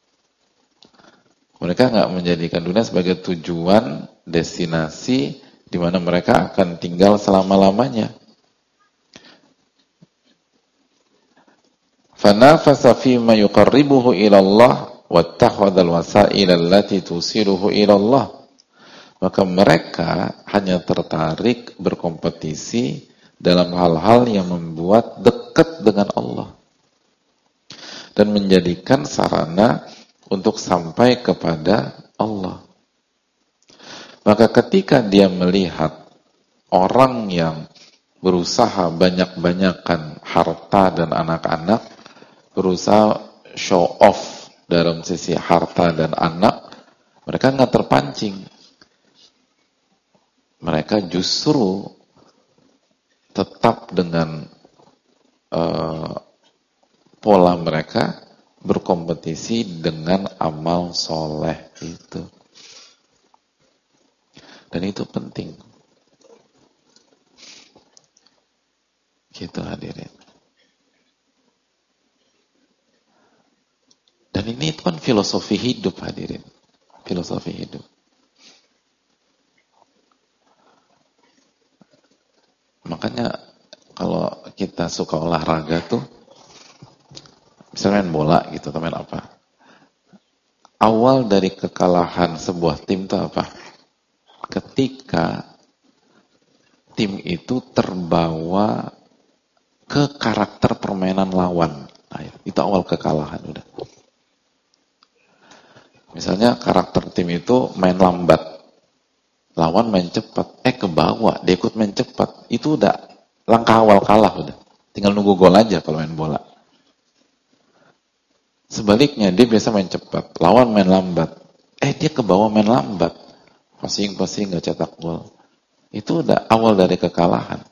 Mereka enggak menjadikan dunia sebagai tujuan, destinasi di mana mereka akan tinggal selama-lamanya. fanafasa fima yuqarribuhu ila Allah wattakhadhal wasaila allati tusiluhu ila Allah. Maka mereka hanya tertarik berkompetisi dalam hal-hal yang membuat dekat dengan Allah dan menjadikan sarana untuk sampai kepada Allah. Maka ketika dia melihat orang yang berusaha banyak-banyakan harta dan anak-anak, berusaha show off dalam sisi harta dan anak, mereka nggak terpancing. Mereka justru tetap dengan pola mereka berkompetisi dengan amal soleh itu. Dan itu penting. Gitu hadirin. Dan ini itu kan filosofi hidup hadirin. Filosofi hidup. Makanya kalau kita suka olahraga tuh, misalnya main bola gitu, atau main apa? Awal dari kekalahan sebuah tim itu apa? Ketika tim itu terbawa ke karakter permainan lawan. Nah, itu awal kekalahan udah. Misalnya karakter tim itu main lambat, lawan main cepat, kebawa, dia ikut main cepat, itu udah langkah awal kalah udah. Tinggal nunggu gol aja kalau main bola. Sebaliknya dia biasa main cepat, lawan main lambat, dia kebawa main lambat, pasing nggak cetak gol. Itu udah awal dari kekalahan.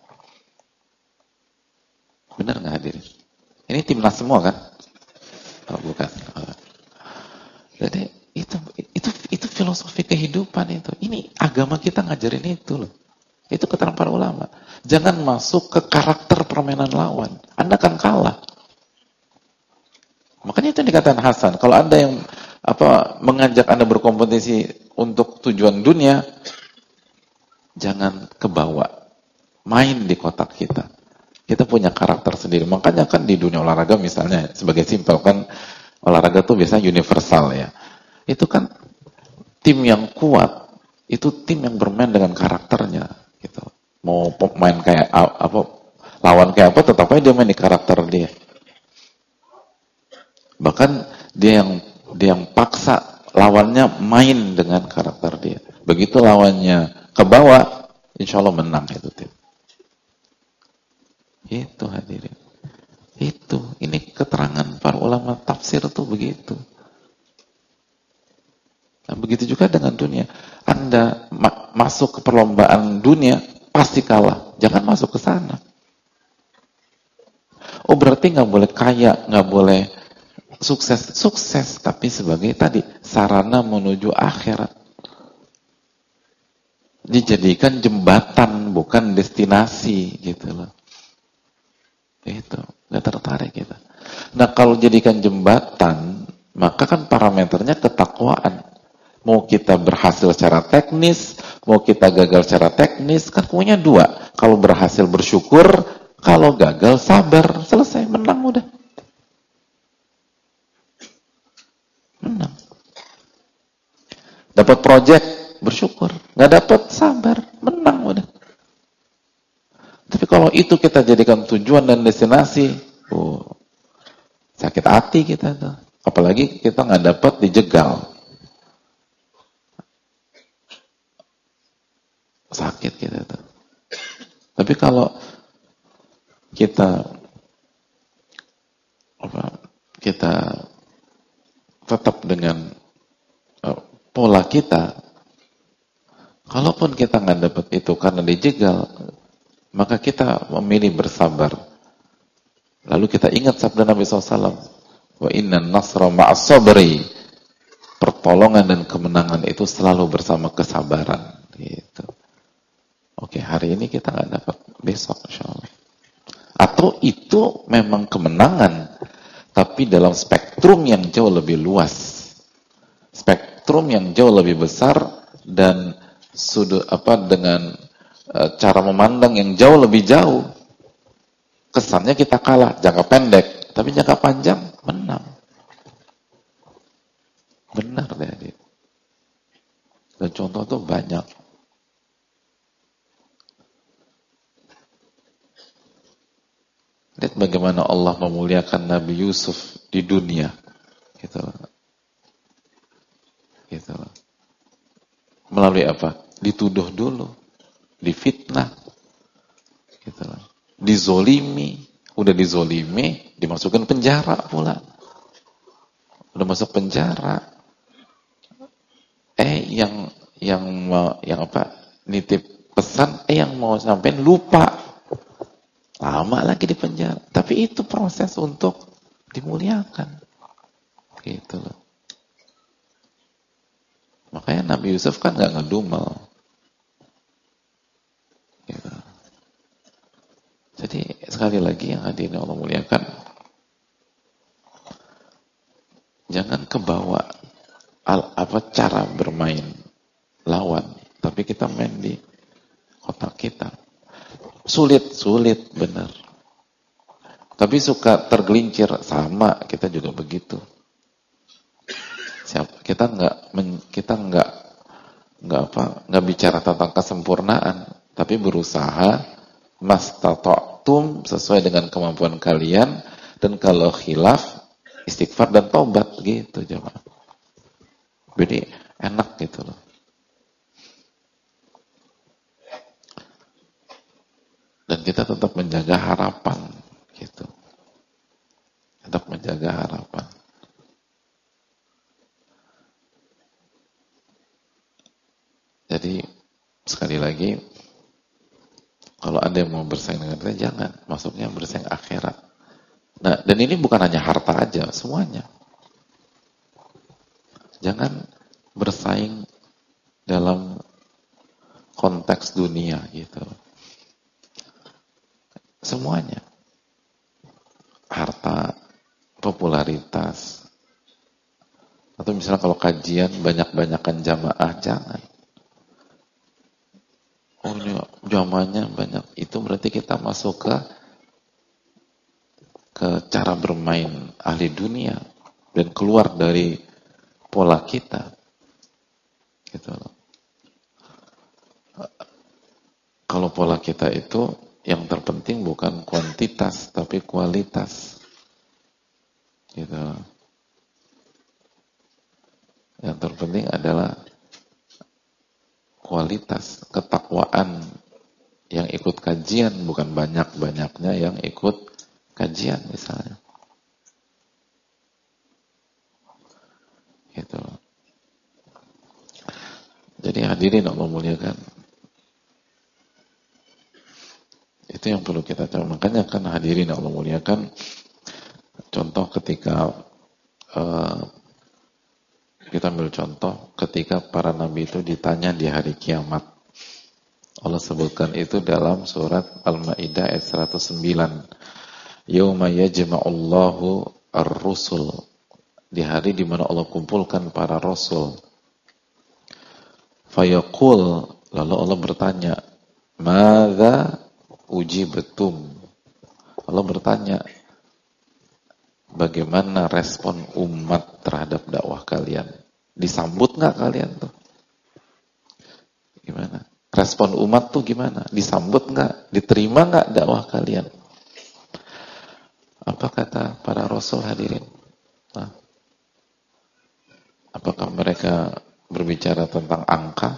Benar nggak hadirin? Ini timnas semua kan? Oh, bukan. Jadi itu filosofi kehidupan itu. Ini agama kita ngajarin itu loh. Itu keterangan para ulama. Jangan masuk ke karakter permainan lawan. Anda akan kalah. Makanya itu yang dikatakan Hasan. Kalau Anda yang mengajak Anda berkompetisi untuk tujuan dunia, jangan kebawa. Main di kotak kita. Kita punya karakter sendiri. Makanya kan di dunia olahraga misalnya, sebagai simpel kan, olahraga tuh biasanya universal ya. Itu kan tim yang kuat, itu tim yang bermain dengan karakternya gitu. Mau main kayak lawan kayak apa, tetap aja dia main di karakter dia. Bahkan dia yang paksa lawannya main dengan karakter dia. Begitu lawannya ke bawah, insya Allah menang itu tim. Itu hadirin. Ini keterangan para ulama tafsir tuh begitu. Nah, begitu juga dengan dunia. Anda masuk ke perlombaan dunia, pasti kalah. Jangan masuk ke sana. Oh, berarti nggak boleh kaya, nggak boleh sukses. Sukses, tapi sebagai tadi sarana menuju akhirat. Dijadikan jembatan, bukan destinasi, gitu loh. Itu, nggak tertarik kita. Nah, kalau jadikan jembatan, maka kan parameternya ketakwaan. Mau kita berhasil secara teknis, mau kita gagal secara teknis, kan punya dua. Kalau berhasil bersyukur, kalau gagal sabar, selesai, menang udah. Menang. Dapat project, bersyukur. Nggak dapat, sabar, menang udah. Tapi kalau itu kita jadikan tujuan dan destinasi, sakit hati kita tuh. Apalagi kita nggak dapat, dijegal. Sakit kita tuh. Tapi kalau kita tetap dengan pola kita, kalaupun kita nggak dapat itu karena dijegal, maka kita memilih bersabar. Lalu kita ingat sabda Nabi SAW, wa innan nasra ma'as sabri, pertolongan dan kemenangan itu selalu bersama kesabaran. Gitu. Oke, hari ini kita nggak dapat, besok insyaallah. Atau itu memang kemenangan, tapi dalam spektrum yang jauh lebih luas, spektrum yang jauh lebih besar, dan dengan cara memandang yang jauh lebih jauh. Kesannya kita kalah jangka pendek, Tapi jangka panjang menang. Benar deh. Dan contoh tuh banyak. Lihat bagaimana Allah memuliakan Nabi Yusuf di dunia. Gitu loh. Gitu loh. Melalui apa? Dituduh dulu. Difitnah. Gitu loh. Dizolimi. Udah dizolimi, dimasukkan penjara pula. Udah masuk penjara. Yang apa? Nitip pesan, yang mau sampein lupa. Lama lagi di penjara. Tapi itu proses untuk dimuliakan. Gitu loh. Makanya Nabi Yusuf kan gak ngedumel. Gitu. Jadi sekali lagi yang hadirin Allah muliakan, jangan kebawa cara bermain lawan, tapi kita main di kotak kita. Sulit benar. Tapi suka tergelincir, sama kita juga begitu. Kita nggak bicara tentang kesempurnaan, tapi berusaha mastata'tum sesuai dengan kemampuan kalian, dan kalau khilaf istighfar dan tobat gitu jemaah. Jadi enak gitu loh. Dan kita tetap menjaga harapan gitu. Tetap menjaga harapan. Jadi sekali lagi, kalau ada yang mau bersaing dengan kita, jangan. Maksudnya bersaing akhirat. Nah, dan ini bukan hanya harta aja, semuanya. Jangan bersaing dalam konteks dunia gitu. Semuanya. Harta, popularitas. Atau misalnya kalau kajian banyak-banyakan jamaah, jangan. Oh ini jamaahnya banyak. Itu berarti kita masuk ke cara bermain ahli dunia dan keluar dari pola kita. Gitu loh. Kalau pola kita itu yang terpenting bukan kuantitas tapi kualitas. Gitu. Yang terpenting adalah kualitas, ketakwaan yang ikut kajian, bukan banyak-banyaknya yang ikut kajian misalnya. Gitu. Jadi hadirin Allah muliakan. Itu yang perlu kita tahu. Makanya kan hadirin Allah muliakan, contoh ketika kita ambil contoh ketika para nabi itu ditanya di hari kiamat. Allah sebutkan itu dalam surat Al-Maidah ayat 109. Yauma yajma'ullahu ar-rusul. Di hari di mana Allah kumpulkan para rasul. Fayaqul, lalu Allah bertanya, "Madza ujibtum?" Allah bertanya, bagaimana respon umat terhadap dakwah kalian? Disambut nggak kalian tuh? Gimana? Respon umat tuh gimana? Disambut nggak? Diterima nggak dakwah kalian? Apa kata para rasul hadirin? Nah, apakah mereka berbicara tentang angka?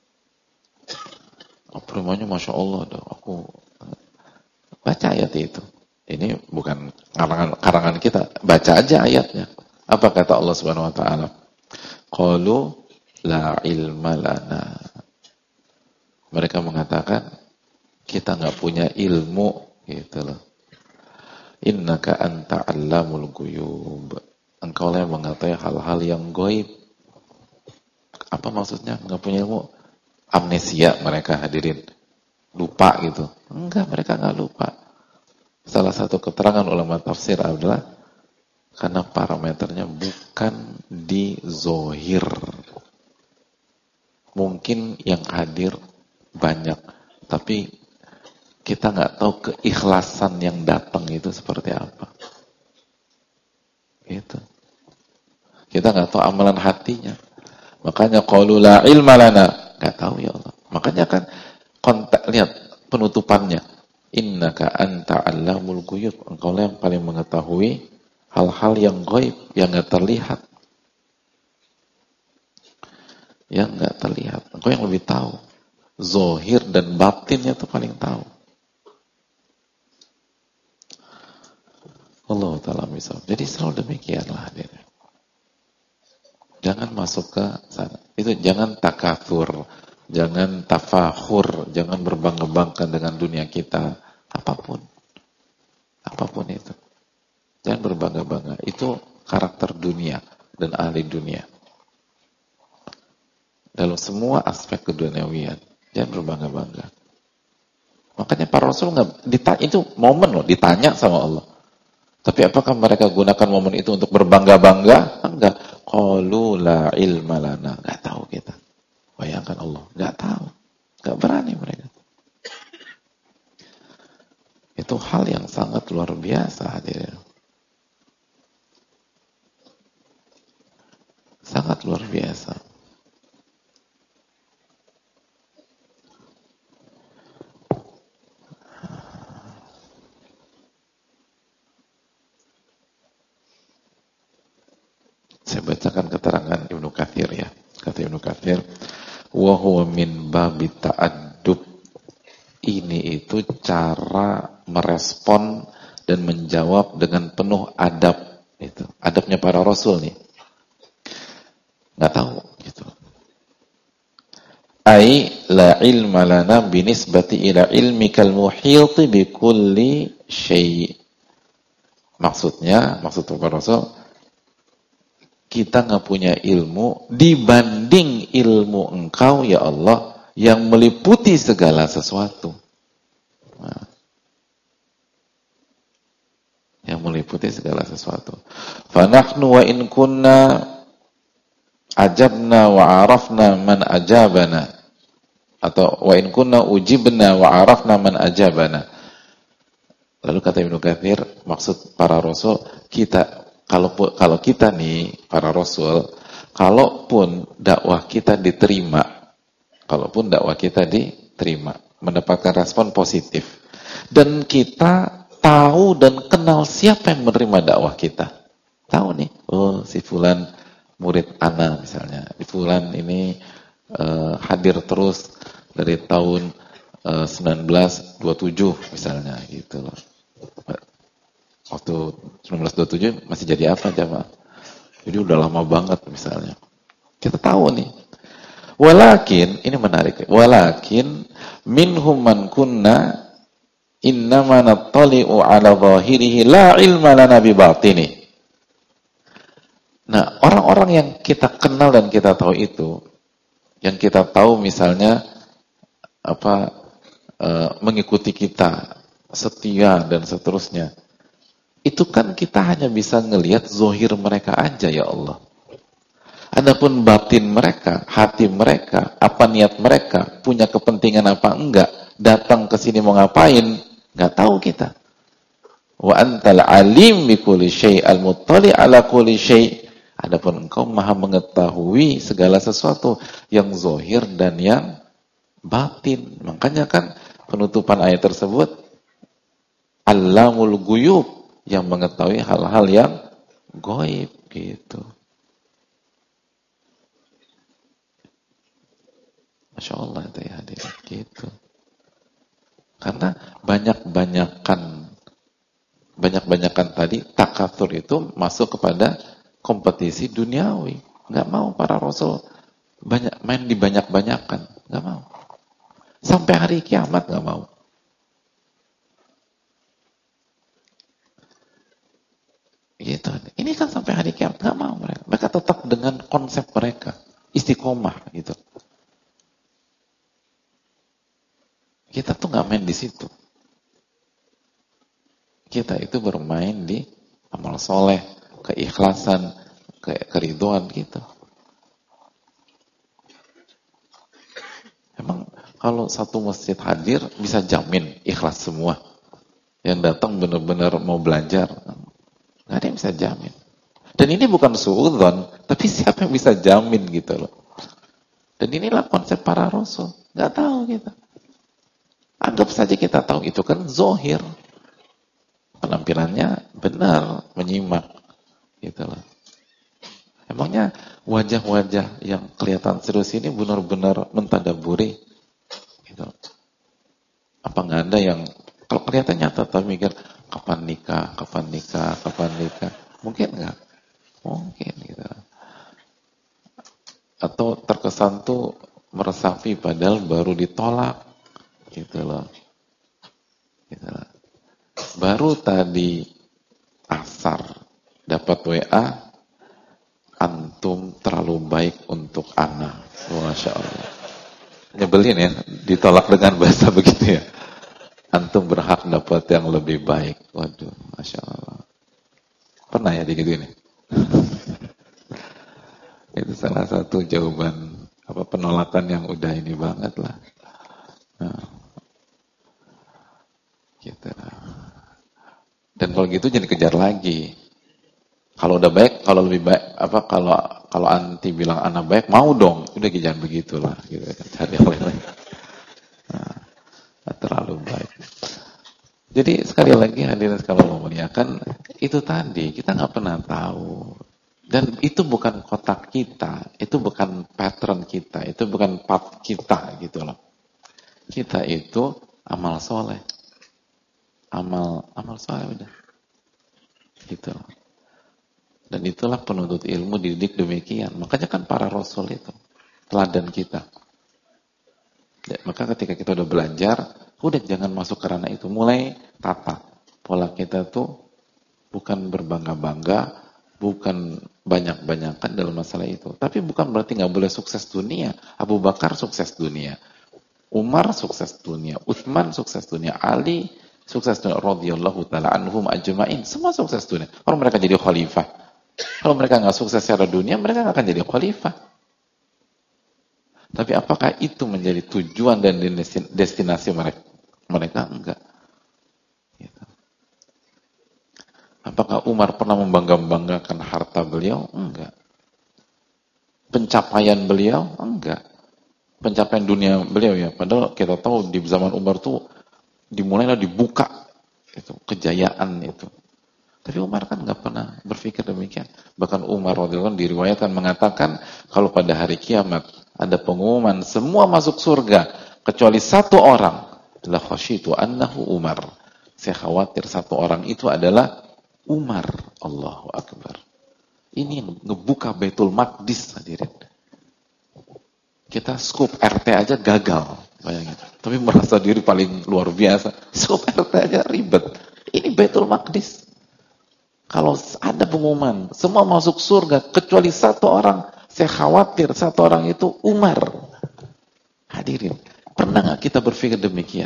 Oh, perimanya Masya Allah dong. Aku baca ayat itu. Ini bukan karangan kita. Baca aja ayatnya. Apa kata Allah Subhanahu Wa Taala? Qalu la ilma lana. Mereka mengatakan kita nggak punya ilmu, gitu loh. Innaka anta 'allamul ghuyub. Engkau lah yang mengetahui hal-hal yang gaib. Apa maksudnya nggak punya ilmu? Amnesia mereka hadirin. Lupa gitu. Enggak, mereka nggak lupa. Salah satu keterangan ulama tafsir adalah karena parameternya bukan di zohir. Mungkin yang hadir banyak, tapi kita nggak tahu keikhlasan yang datang itu seperti apa. Kita nggak tahu amalan hatinya. Makanya qalu la ilma lana, nggak tahu ya Allah. Makanya kan kontak, lihat penutupannya. Innaka anta allamul ghuyub. Engkau yang paling mengetahui hal-hal yang gaib, yang nggak terlihat. Yang nggak terlihat. Engkau yang lebih tahu. Zohir dan batinnya tuh paling tahu. Allah Ta'ala misal. Jadi selalu demikianlah hadirin. Jangan masuk ke sana. Itu jangan takatsur, jangan tafakhur, jangan berbangga-bangga dengan dunia kita. Apapun itu. Jangan berbangga-bangga. Itu karakter dunia dan ahli dunia. Dalam semua aspek keduniawian, jangan berbangga-bangga. Makanya para Rasul itu momen loh, ditanya sama Allah. Tapi apakah mereka gunakan momen itu untuk berbangga-bangga? Enggak. Qalu la ilma lana. Enggak tahu kita. Bayangkan Allah. Enggak tahu. Enggak berani mereka. Itu hal yang sangat luar biasa hadirin. Sangat luar biasa. Saya bacakan keterangan Ibnu Katsir ya. Kata Ibnu Katsir, wa huwa min babi ta'addub. Ini itu cara merespon dan menjawab dengan penuh adab. Itu adabnya para Rasul nih. Nggak tahu gitu. Ai la ilma lana binisbati ila ilmikal muhiti bi kulli syai'. Maksudnya, maksud para Rasul, kita nggak punya ilmu dibanding ilmu Engkau ya Allah yang meliputi segala sesuatu. Nah, yang meliputi segala sesuatu. Fanahnu wa in kunna ajabna wa arafna man ajabana, atau wa in kunna ujibna wa arafna man ajabana. Lalu kata Ibnu Katsir, maksud para Rasul, kalau kita nih para Rasul, kalaupun dakwah kita diterima, mendapatkan respon positif, dan kita tahu dan kenal siapa yang menerima dakwah kita, tahu nih, oh si fulan murid ana misalnya, si fulan ini hadir terus dari tahun 1927 misalnya gitu loh. Waktu 1927 masih jadi apa jamaah? Jadi udah lama banget misalnya. Kita tahu nih. Walakin, ini menarik. Walakin minhum man kunna innama nattali'u ala zahirihi la ilma lana bi batini. Nah, orang-orang yang kita kenal dan kita tahu itu, yang kita tahu misalnya mengikuti kita, setia dan seterusnya. Itu kan kita hanya bisa ngelihat zohir mereka aja ya Allah. Adapun batin mereka, hati mereka, apa niat mereka, punya kepentingan apa enggak, datang ke sini mau ngapain, enggak tahu kita. Wa antal alim bi kulli syai' al-muttali ala kulli syai'. Adapun engkau maha mengetahui segala sesuatu yang zohir dan yang batin. Makanya kan penutupan ayat tersebut Allamul ghuyub, yang mengetahui hal-hal yang gaib gitu. Masya Allah itu ya hadirin gitu. Karena banyak-banyakan tadi takatsur itu masuk kepada kompetisi duniawi. Nggak mau para Rasul main dibanyak-banyakan, nggak mau. Sampai hari kiamat nggak mau. Gitu. Ini kan sampai hari kiamat nggak mau mereka. Mereka tetap dengan konsep mereka, istiqomah gitu. Kita tuh nggak main di situ. Kita itu bermain di amal soleh, keikhlasan, keridhaan gitu. Emang kalau satu masjid hadir bisa jamin ikhlas semua? Yang datang benar-benar mau belajar? Nggak ada yang bisa jamin. Dan ini bukan suudzon, tapi siapa yang bisa jamin gitu loh. Dan inilah konsep para rasul. Nggak tahu kita. Anggap saja kita tahu itu kan zohir. Penampilannya benar, menyimak. Gitu loh. Emangnya wajah-wajah yang kelihatan serius ini benar-benar mentadaburi? Gitu. Apa nggak ada yang kalau kelihatan nyata tapi mikir kapan nikah, kapan nikah, kapan nikah? Mungkin nggak? Mungkin gitu. Atau terkesan tuh meresapi padahal baru ditolak, gitu loh. Gitu loh. Baru tadi asar dapat WA, antum terlalu baik untuk anak. Masya Allah. Nyebelin ya, ditolak dengan bahasa begitu ya. Antum berhak dapat yang lebih baik. Waduh, Masya Allah. Pernah ya digituin ya? Itu salah satu jawaban penolakan yang udah ini banget lah. Nah, gitu. Dan kalau gitu jangan kejar lagi. Kalau udah baik, kalau lebih baik, kalau anti bilang anak baik, mau dong. Udah jangan begitulah, gitu kan. Cari yang lain. Nah, terlalu baik. Jadi sekali lagi hadirin sekalian memuliakan, itu tadi kita nggak pernah tahu. Dan itu bukan kotak kita, itu bukan pattern kita, itu bukan path kita gitu loh. Kita itu amal soleh, amal soleh udah, gitu. Dan itulah penuntut ilmu dididik demikian. Makanya kan para rasul itu teladan kita. Ya, maka ketika kita udah belajar, udah jangan masuk ke ranah itu. Mulai tata pola kita tuh bukan berbangga-bangga, bukan banyak-banyakan dalam masalah itu. Tapi bukan berarti nggak boleh sukses dunia. Abu Bakar sukses dunia, Umar sukses dunia, Utsman sukses dunia, Ali sukses dunia, radhiyallahu taala anhum ajma'in. Semua sukses dunia. Kalau mereka jadi khalifah. Kalau mereka nggak sukses secara dunia, mereka nggak akan jadi khalifah. Tapi apakah itu menjadi tujuan dan destinasi mereka? Mereka enggak. Gitu. Apakah Umar pernah membangga-banggakan harta beliau? Enggak. Pencapaian beliau? Enggak. Pencapaian dunia beliau ya. Padahal kita tahu di zaman Umar tuh dimulailah dibuka itu kejayaan itu. Tapi Umar kan nggak pernah berpikir demikian. Bahkan Umar radhiyallahu anhu diriwayatkan mengatakan kalau pada hari kiamat ada pengumuman semua masuk surga kecuali satu orang, la khasyitu annahu Umar. Saya khawatir satu orang itu adalah Umar. Allahu Akbar. Ini ngebuka Baitul Maqdis hadirin. Kita scoop RT aja gagal, bayangin. Tapi merasa diri paling luar biasa. Scoop RT aja ribet. Ini Baitul Maqdis. Kalau ada pengumuman, semua masuk surga, kecuali satu orang, saya khawatir satu orang itu Umar. Hadirin, pernah nggak kita berpikir demikian?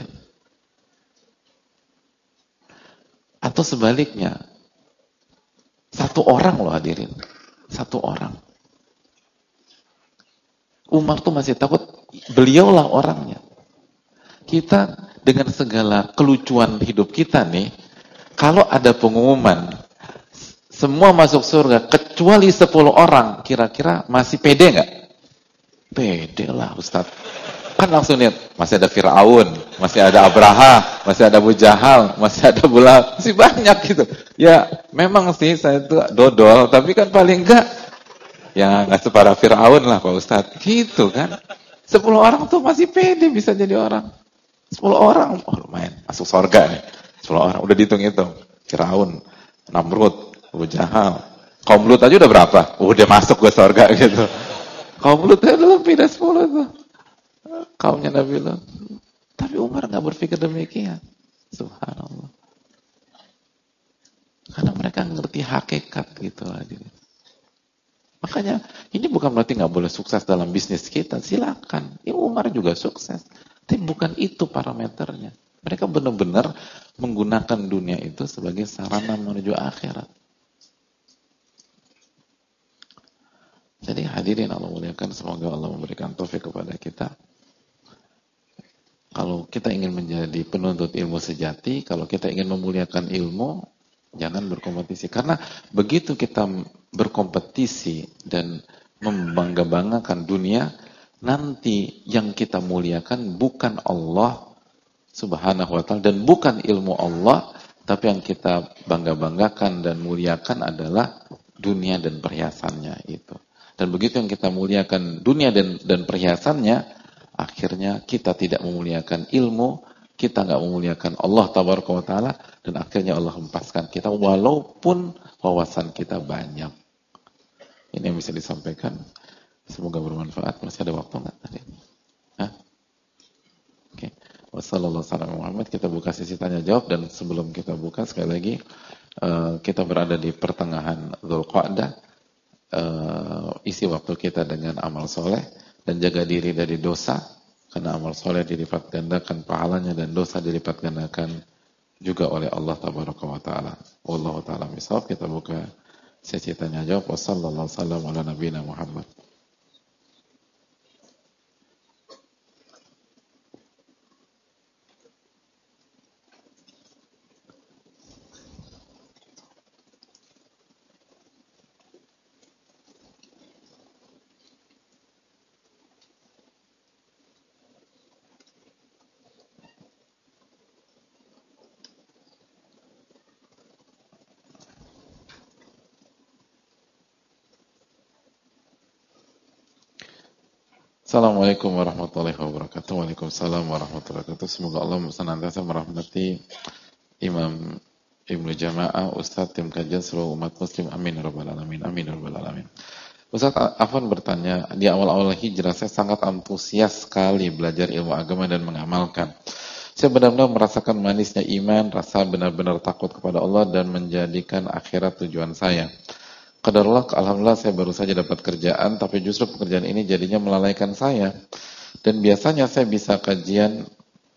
Atau sebaliknya, satu orang loh hadirin, satu orang. Umar tuh masih takut, beliaulah orangnya. Kita dengan segala kelucuan hidup kita nih, kalau ada pengumuman, semua masuk surga, kecuali 10 orang, kira-kira masih pede nggak? Pede lah Ustaz. Kan langsung lihat, masih ada Fir'aun, masih ada Abraha, masih ada Abu Jahal, masih ada Bulal, masih banyak gitu. Ya, memang sih saya itu dodol, tapi kan paling enggak, ya nggak separah Fir'aun lah Pak Ustaz. Gitu kan. 10 orang tuh masih pede bisa jadi orang. 10 orang, oh lumayan, masuk surga nih. 10 orang, udah dihitung-hitung. Fir'aun, Namrud, Abu Jahal. Kaum Lut aja udah berapa? Udah masuk ke surga gitu. Kaum Lut aja udah lebih dari 10 tuh. Kaumnya Nabi Lut. Tapi Umar gak berpikir demikian. Subhanallah. Karena mereka ngerti hakikat gitu lah. Makanya ini bukan berarti gak boleh sukses dalam bisnis kita. Silakan. Ya, Umar juga sukses. Tapi bukan itu parameternya. Mereka benar-benar menggunakan dunia itu sebagai sarana menuju akhirat. Jadi hadirin Allah muliakan, semoga Allah memberikan taufik kepada kita. Kalau kita ingin menjadi penuntut ilmu sejati, kalau kita ingin memuliakan ilmu, jangan berkompetisi. Karena begitu kita berkompetisi dan membangga-banggakan dunia, nanti yang kita muliakan bukan Allah Subhanahu wa ta'ala dan bukan ilmu Allah, tapi yang kita bangga-banggakan dan muliakan adalah dunia dan perhiasannya itu. Dan begitu yang kita muliakan dunia dan perhiasannya, akhirnya kita tidak memuliakan ilmu, kita nggak memuliakan Allah Tabaraka wa ta'ala, dan akhirnya Allah hempaskan kita walaupun wawasan kita banyak. Ini yang bisa disampaikan. Semoga bermanfaat. Masih ada waktu nggak tadi? Hah? Oke. Wassalamualaikum Muhammad. Kita buka sesi tanya jawab, dan sebelum kita buka sekali lagi kita berada di pertengahan Dzulqa'dah. Isi waktu kita dengan amal soleh dan jaga diri dari dosa, karena amal soleh dilipat gandakan pahalanya dan dosa dilipat gandakan juga oleh Allah Tabaraka wa ta'ala. Wallahu ta'ala misal. Kita buka sesi tanya jawab. Wassallallahu sallam ala nabiyina Muhammad. Assalamualaikum warahmatullahi wabarakatuh. Waalaikumsalam warahmatullahi wabarakatuh. Semoga Allah senantiasa merahmati Imam Ibnu Jamaah, Ustadz, tim kajian seluruh umat muslim. Amin ya rabbal alamin. Amin ya rabbal alamin. Ustadz Afwan bertanya, di awal-awal hijrah saya sangat antusias sekali belajar ilmu agama dan mengamalkan. Saya benar-benar merasakan manisnya iman, rasa benar-benar takut kepada Allah dan menjadikan akhirat tujuan saya. Qadarullah, alhamdulillah saya baru saja dapat kerjaan, tapi justru pekerjaan ini jadinya melalaikan saya. Dan biasanya saya bisa kajian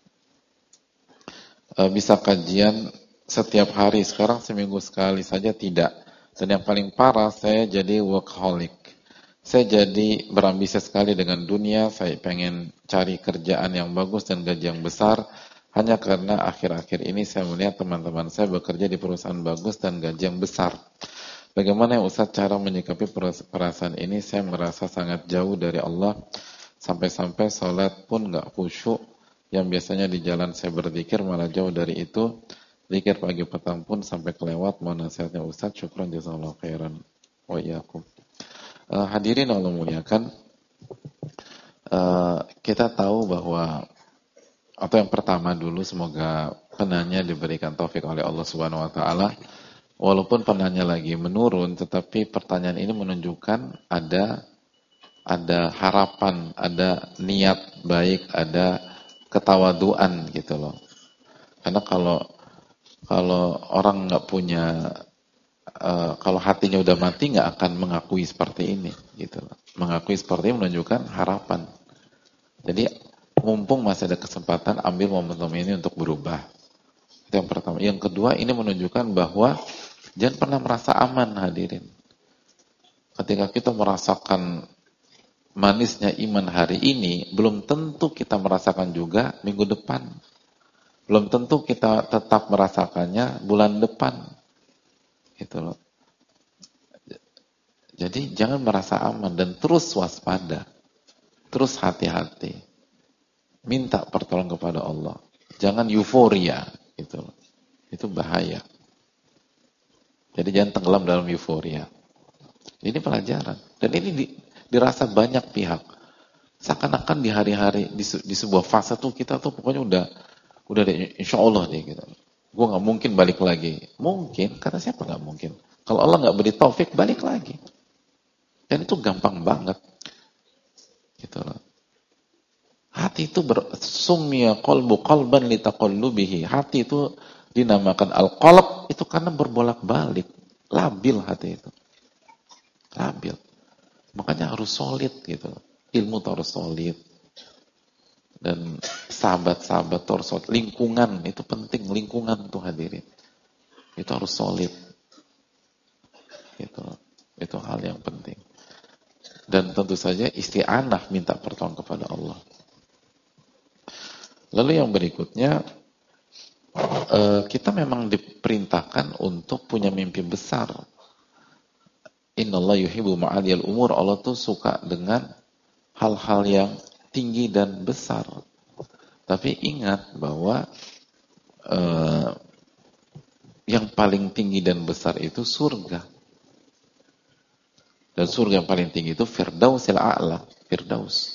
setiap hari, sekarang seminggu sekali saja tidak. Dan yang paling parah, saya jadi workaholic. Saya jadi berambisi sekali dengan dunia, saya pengen cari kerjaan yang bagus dan gaji yang besar, hanya karena akhir-akhir ini saya melihat teman-teman saya bekerja di perusahaan bagus dan gaji yang besar. Bagaimana ya Ustaz cara menyikapi perasaan ini? Saya merasa sangat jauh dari Allah, sampai-sampai sholat pun nggak khusyuk. Yang biasanya di jalan saya berzikir malah jauh dari itu. Zikir pagi petang pun sampai kelewat. Mohon nasihatnya Ustaz. Syukran jazakallahu khairan wa iyyakum. Hadirin Allah muliakan, kita tahu bahwa, atau yang pertama dulu, semoga penanya diberikan taufik oleh Allah Subhanahu wa taala. Walaupun penanya lagi menurun, tetapi pertanyaan ini menunjukkan ada harapan, ada niat baik, ada ketawaduan gitu loh. Karena kalau orang nggak punya, kalau hatinya udah mati nggak akan mengakui seperti ini gitu loh. Mengakui seperti ini menunjukkan harapan. Jadi mumpung masih ada kesempatan, ambil momentum ini untuk berubah. Itu yang pertama. Yang kedua, ini menunjukkan bahwa jangan pernah merasa aman, hadirin. Ketika kita merasakan manisnya iman hari ini, belum tentu kita merasakan juga minggu depan. Belum tentu kita tetap merasakannya bulan depan. Gitu loh. Jadi jangan merasa aman dan terus waspada. Terus hati-hati. Minta pertolongan kepada Allah. Jangan euforia, gitu loh. Itu bahaya. Jadi jangan tenggelam dalam euforia. Ini pelajaran. Dan ini dirasa banyak pihak. Seakan-akan di hari-hari, di sebuah fase tuh kita tuh pokoknya udah deh, insya Allah deh gitu. Gue gak mungkin balik lagi. Mungkin, kata siapa gak mungkin? Kalau Allah gak beri taufik, balik lagi. Dan itu gampang banget. Gitu loh. Hati itu summiya qalbu qalban litaqallubihi. Hati itu dinamakan al-qalb itu karena berbolak-balik, labil hati itu, labil. Makanya harus solid gitu. Ilmu itu harus solid dan sahabat-sahabat itu harus solid. Lingkungan itu penting, lingkungan tuh hadirin itu harus solid. Itu hal yang penting. Dan tentu saja isti'anah, minta pertolongan kepada Allah. Lalu yang berikutnya, kita memang diperintahkan untuk punya mimpi besar. Innallaha yuhibbu ma'aliyal umur. Allah tuh suka dengan hal-hal yang tinggi dan besar. Tapi ingat bahwa yang paling tinggi dan besar itu surga. Dan surga yang paling tinggi itu Firdausil A'la, Firdaus.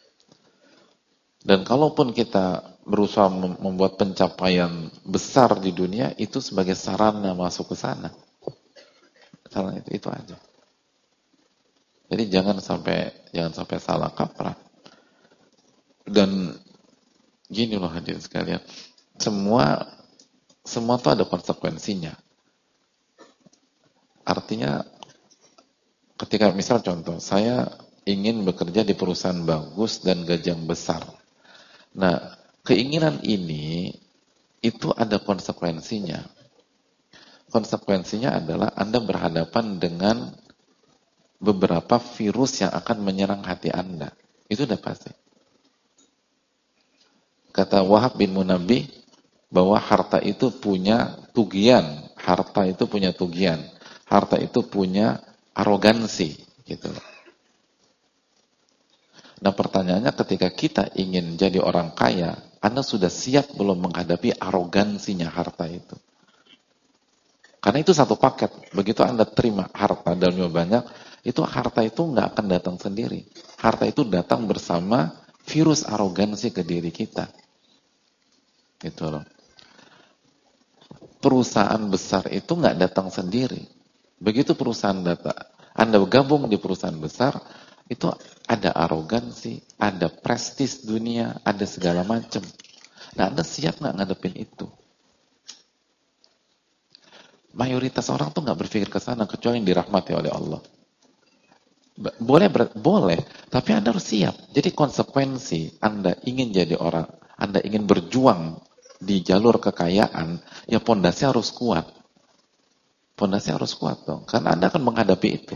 Dan kalaupun kita berusaha membuat pencapaian besar di dunia, itu sebagai sarana masuk ke sana. Sarana itu aja. Jadi jangan sampai salah kaprah. Dan gini loh hadirin sekalian, semua tuh ada konsekuensinya. Artinya ketika misal contoh, saya ingin bekerja di perusahaan bagus dan gaji yang besar. Nah, keinginan ini itu ada konsekuensinya. Konsekuensinya adalah Anda berhadapan dengan beberapa virus yang akan menyerang hati Anda. Itu udah pasti. Kata Wahab bin Munabbih bahwa harta itu punya tugian, harta itu punya tugian, harta itu punya arogansi, gitu. Nah pertanyaannya ketika kita ingin jadi orang kaya, Anda sudah siap belum menghadapi arogansinya harta itu? Karena itu satu paket. Begitu Anda terima harta dan banyak, itu harta itu nggak akan datang sendiri. Harta itu datang bersama virus arogansi ke diri kita. Gitu loh. Perusahaan besar itu nggak datang sendiri. Begitu perusahaan Anda gabung di perusahaan besar, itu ada arogansi, ada prestis dunia, ada segala macam. Nah, Anda siap nggak ngadepin itu? Mayoritas orang tuh nggak berpikir ke sana kecuali yang dirahmati oleh Allah. Boleh, tapi Anda harus siap. Jadi konsekuensi Anda ingin jadi orang, Anda ingin berjuang di jalur kekayaan, ya pondasinya harus kuat. Pondasinya harus kuat dong, karena Anda akan menghadapi itu.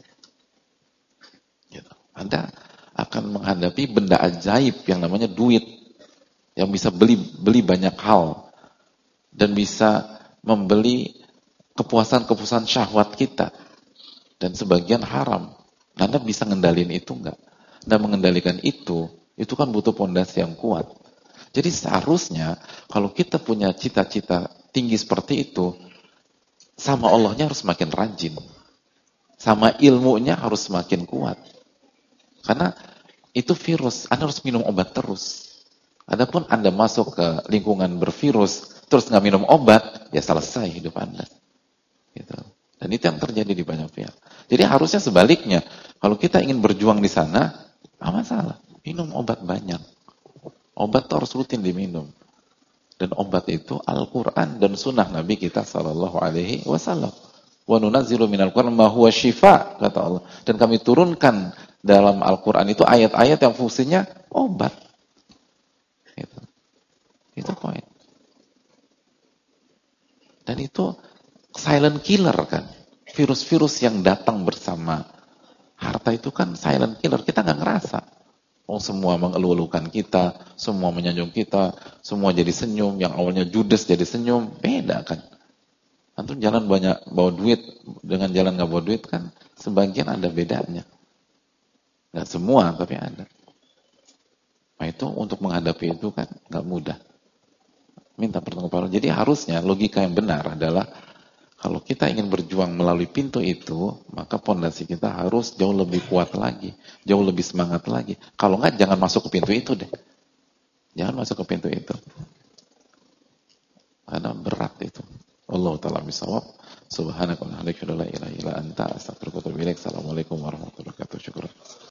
Gitu. Anda akan menghadapi benda ajaib yang namanya duit, yang bisa beli banyak hal, dan bisa membeli kepuasan syahwat kita, dan sebagian haram. Anda bisa ngendalin itu enggak? Anda mengendalikan itu kan butuh pondasi yang kuat. Jadi seharusnya kalau kita punya cita-cita tinggi seperti itu, sama Allahnya harus semakin rajin, sama ilmunya harus semakin kuat. Karena itu virus, Anda harus minum obat terus. Adapun Anda masuk ke lingkungan bervirus, terus nggak minum obat, ya selesai hidup Anda. Gitu. Dan itu yang terjadi di banyak pihak. Jadi harusnya sebaliknya, kalau kita ingin berjuang di sana, apa masalah? Minum obat banyak. Obat harus rutin diminum. Dan obat itu Al-Quran dan Sunnah Nabi kita Sallallahu Alaihi Wasallam. Wa nunazzilu minal Quran ma huwa shifa, kata Allah. Dan kami turunkan dalam Al-Quran itu ayat-ayat yang fungsinya obat. Gitu. Itu poin. Dan itu silent killer kan. Virus-virus yang datang bersama harta itu kan silent killer. Kita nggak ngerasa. Oh, semua mengeluh-elukan kita, semua menyanjung kita, semua jadi senyum, yang awalnya judes jadi senyum, beda kan. Antum jalan banyak bawa duit, dengan jalan nggak bawa duit kan, sebagian ada bedanya. Nggak semua, tapi ada. Nah itu untuk menghadapi itu kan nggak mudah. Minta pertolongan. Jadi harusnya logika yang benar adalah kalau kita ingin berjuang melalui pintu itu, maka pondasi kita harus jauh lebih kuat lagi, jauh lebih semangat lagi. Kalau enggak, jangan masuk ke pintu itu deh. Jangan masuk ke pintu itu. Karena berat itu. Allah Ta'ala bisawab. Subhanakallahumma wa bihamdika, la ilaha illa anta, astaghfiruka wa atubu ilaik. Assalamualaikum warahmatullahi wabarakatuh. Syukur.